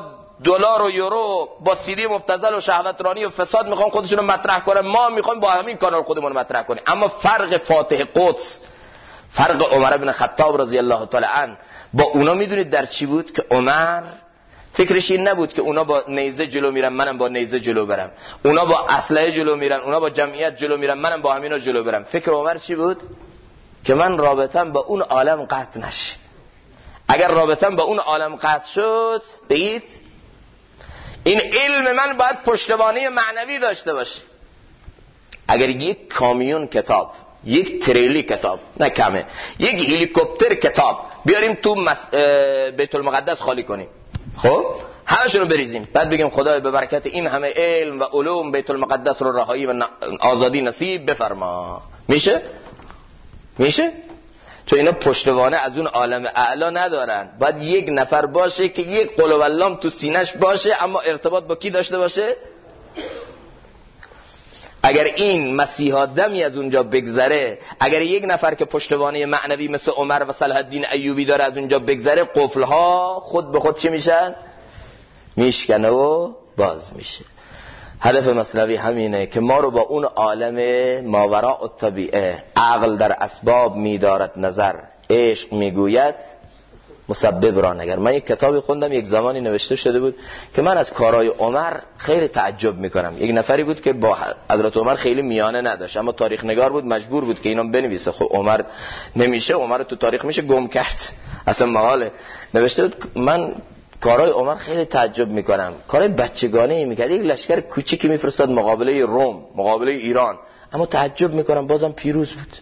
دلار و یورو با سیدی مبتذل و شهوترانی و فساد میخوان خودشون رو مطرح کنن، ما میخوایم با همین کانال خودمون رو مطرح کنیم. اما فرق فاتح قدس، فرق عمر بن خطاب رضی الله تعالی عنه با اونا میدونید در چی بود؟ که عمر فکرش این نبود که اونا با نیزه جلو میرن منم با نیزه جلو برم، اونا با اسلحه جلو میرن اونا با جمعیت جلو میرن منم با همینا جلو برم. فکر عمر چی بود؟ که من رابطم با اون عالم قطع نشه. اگر رابطم با اون عالم قطع شد، بگید این علم من باید پشتوانه معنوی داشته باشه. اگر یک کامیون کتاب، یک تریلی کتاب، نه کمه، یک هلیکوپتر کتاب بیاریم تو بیت المقدس خالی کنیم، خب همشون رو بریزیم، بعد بگیم خدای به برکت این همه علم و علوم بیت المقدس رو رهایی و آزادی نصیب بفرما، میشه؟ میشه؟ تو اینا پشتوانه از اون عالم اعلا ندارن. باید یک نفر باشه که یک قل والله تو سینش باشه، اما ارتباط با کی داشته باشه؟ اگر این مسیحا دمی از اونجا بگذره، اگر یک نفر که پشتوانه معنوی مثل عمر و صلاح الدین ایوبی داره از اونجا بگذره، قفلها خود به خود چی میشن؟ میشکنه و باز میشه. هدف مثنوی همینه که ما رو با اون عالم ماوراء الطبیعه، عقل در اسباب میدارد نظر، عشق میگوید مسبب را نگر. من یک کتابی خوندم یک زمانی نوشته شده بود که من از کارهای عمر خیلی تعجب میکنم. یک نفری بود که با حضرت عمر خیلی میانه نداشت، اما تاریخ نگار بود، مجبور بود که اینا بنویسه. خب عمر نمیشه، عمر تو تاریخ میشه گم کرد، اصلا محاله. نوشته بود من کارهای عمر خیلی تعجب میکنم، کارهای بچگانه‌ای میکرد، یک لشکر کوچیکی میفرستاد مقابله روم، مقابله ایران، اما تعجب میکنم بازم پیروز بود.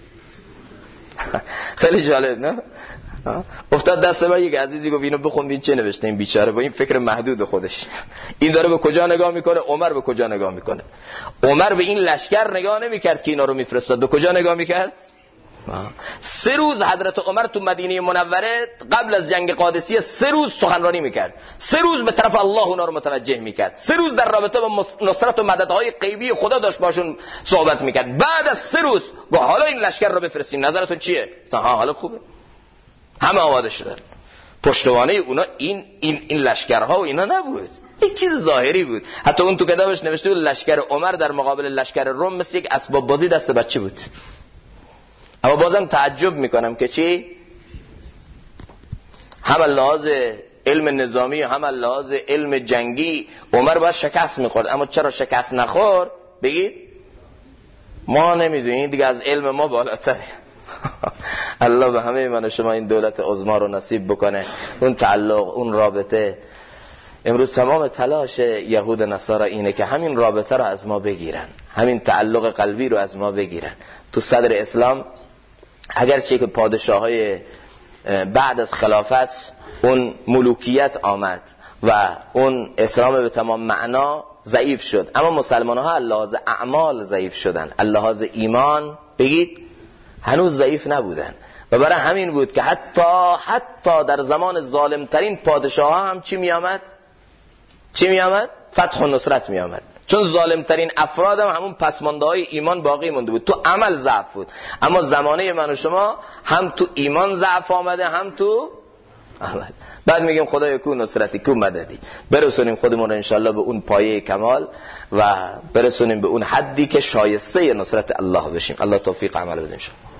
خیلی جالب نه؟ افتاد دست من یک عزیزی گفت اینو بخون ببین چه نوشته این بیچاره با این فکر محدود خودش. این داره به کجا نگاه میکنه؟ عمر به کجا نگاه میکنه؟ عمر به این لشکر نگاه نمیکرد که اینا رو میفرستاد، به کجا نگاه میکرد؟ 3 روز حضرت عمر تو مدینه منوره قبل از جنگ قادسیه 3 روز سخنرانی میکرد، 3 روز به طرف الله اونا رو متوجه میکرد، 3 روز در رابطه با نصرت و مددهای غیبی خدا داشت باشون صحبت میکرد. بعد از 3 روز گفت حالا این لشکر رو بفرستیم، نظرتون چیه؟ ها حالا خوبه، همه آماده شدن. پشتوانه اونا این لشکرها و اینا نبود، یک چیز ظاهری بود. حتی اون تو کتابش نوشته بود لشکر عمر در مقابل لشکر روم مثل یک اسباب بازی دست بچه بود. اما بازم تعجب میکنم که چی؟ هم لحاظ علم نظامی هم لحاظ علم جنگی عمر باید شکست میخورد، اما چرا شکست نخورد؟ بگید ما نمیدونیم دیگه، از علم ما بالاتره. الله به همه من و شما این دولت عظما رو نصیب بکنه. اون تعلق، اون رابطه، امروز تمام تلاش یهود نصارا اینه که همین رابطه رو از ما بگیرن، همین تعلق قلبی رو از ما بگیرن. تو صدر اسلام اگرچه که پادشاهای بعد از خلافت اون ملوکیت آمد و اون اسلام به تمام معنا ضعیف شد، اما مسلمان ها لحاظ اعمال ضعیف شدن، لحاظ ایمان بگید هنوز ضعیف نبودن. و برای همین بود که حتی در زمان ظالم ترین پادشاه ها هم چی می آمد؟ فتح و نصرت می آمد. چون ظالم ترین افراد هم همون پسمانده های ایمان باقی مونده بود، تو عمل ضعف بود. اما زمانه من و شما هم تو ایمان ضعف آمده هم تو عمل. بعد میگیم خدای کو نصرتی کو مددی، برسونیم خودمون رو انشالله به اون پایه کمال و برسونیم به اون حدی که شایسته نصرت الله بشیم. الله توفیق عمل بده انشالله.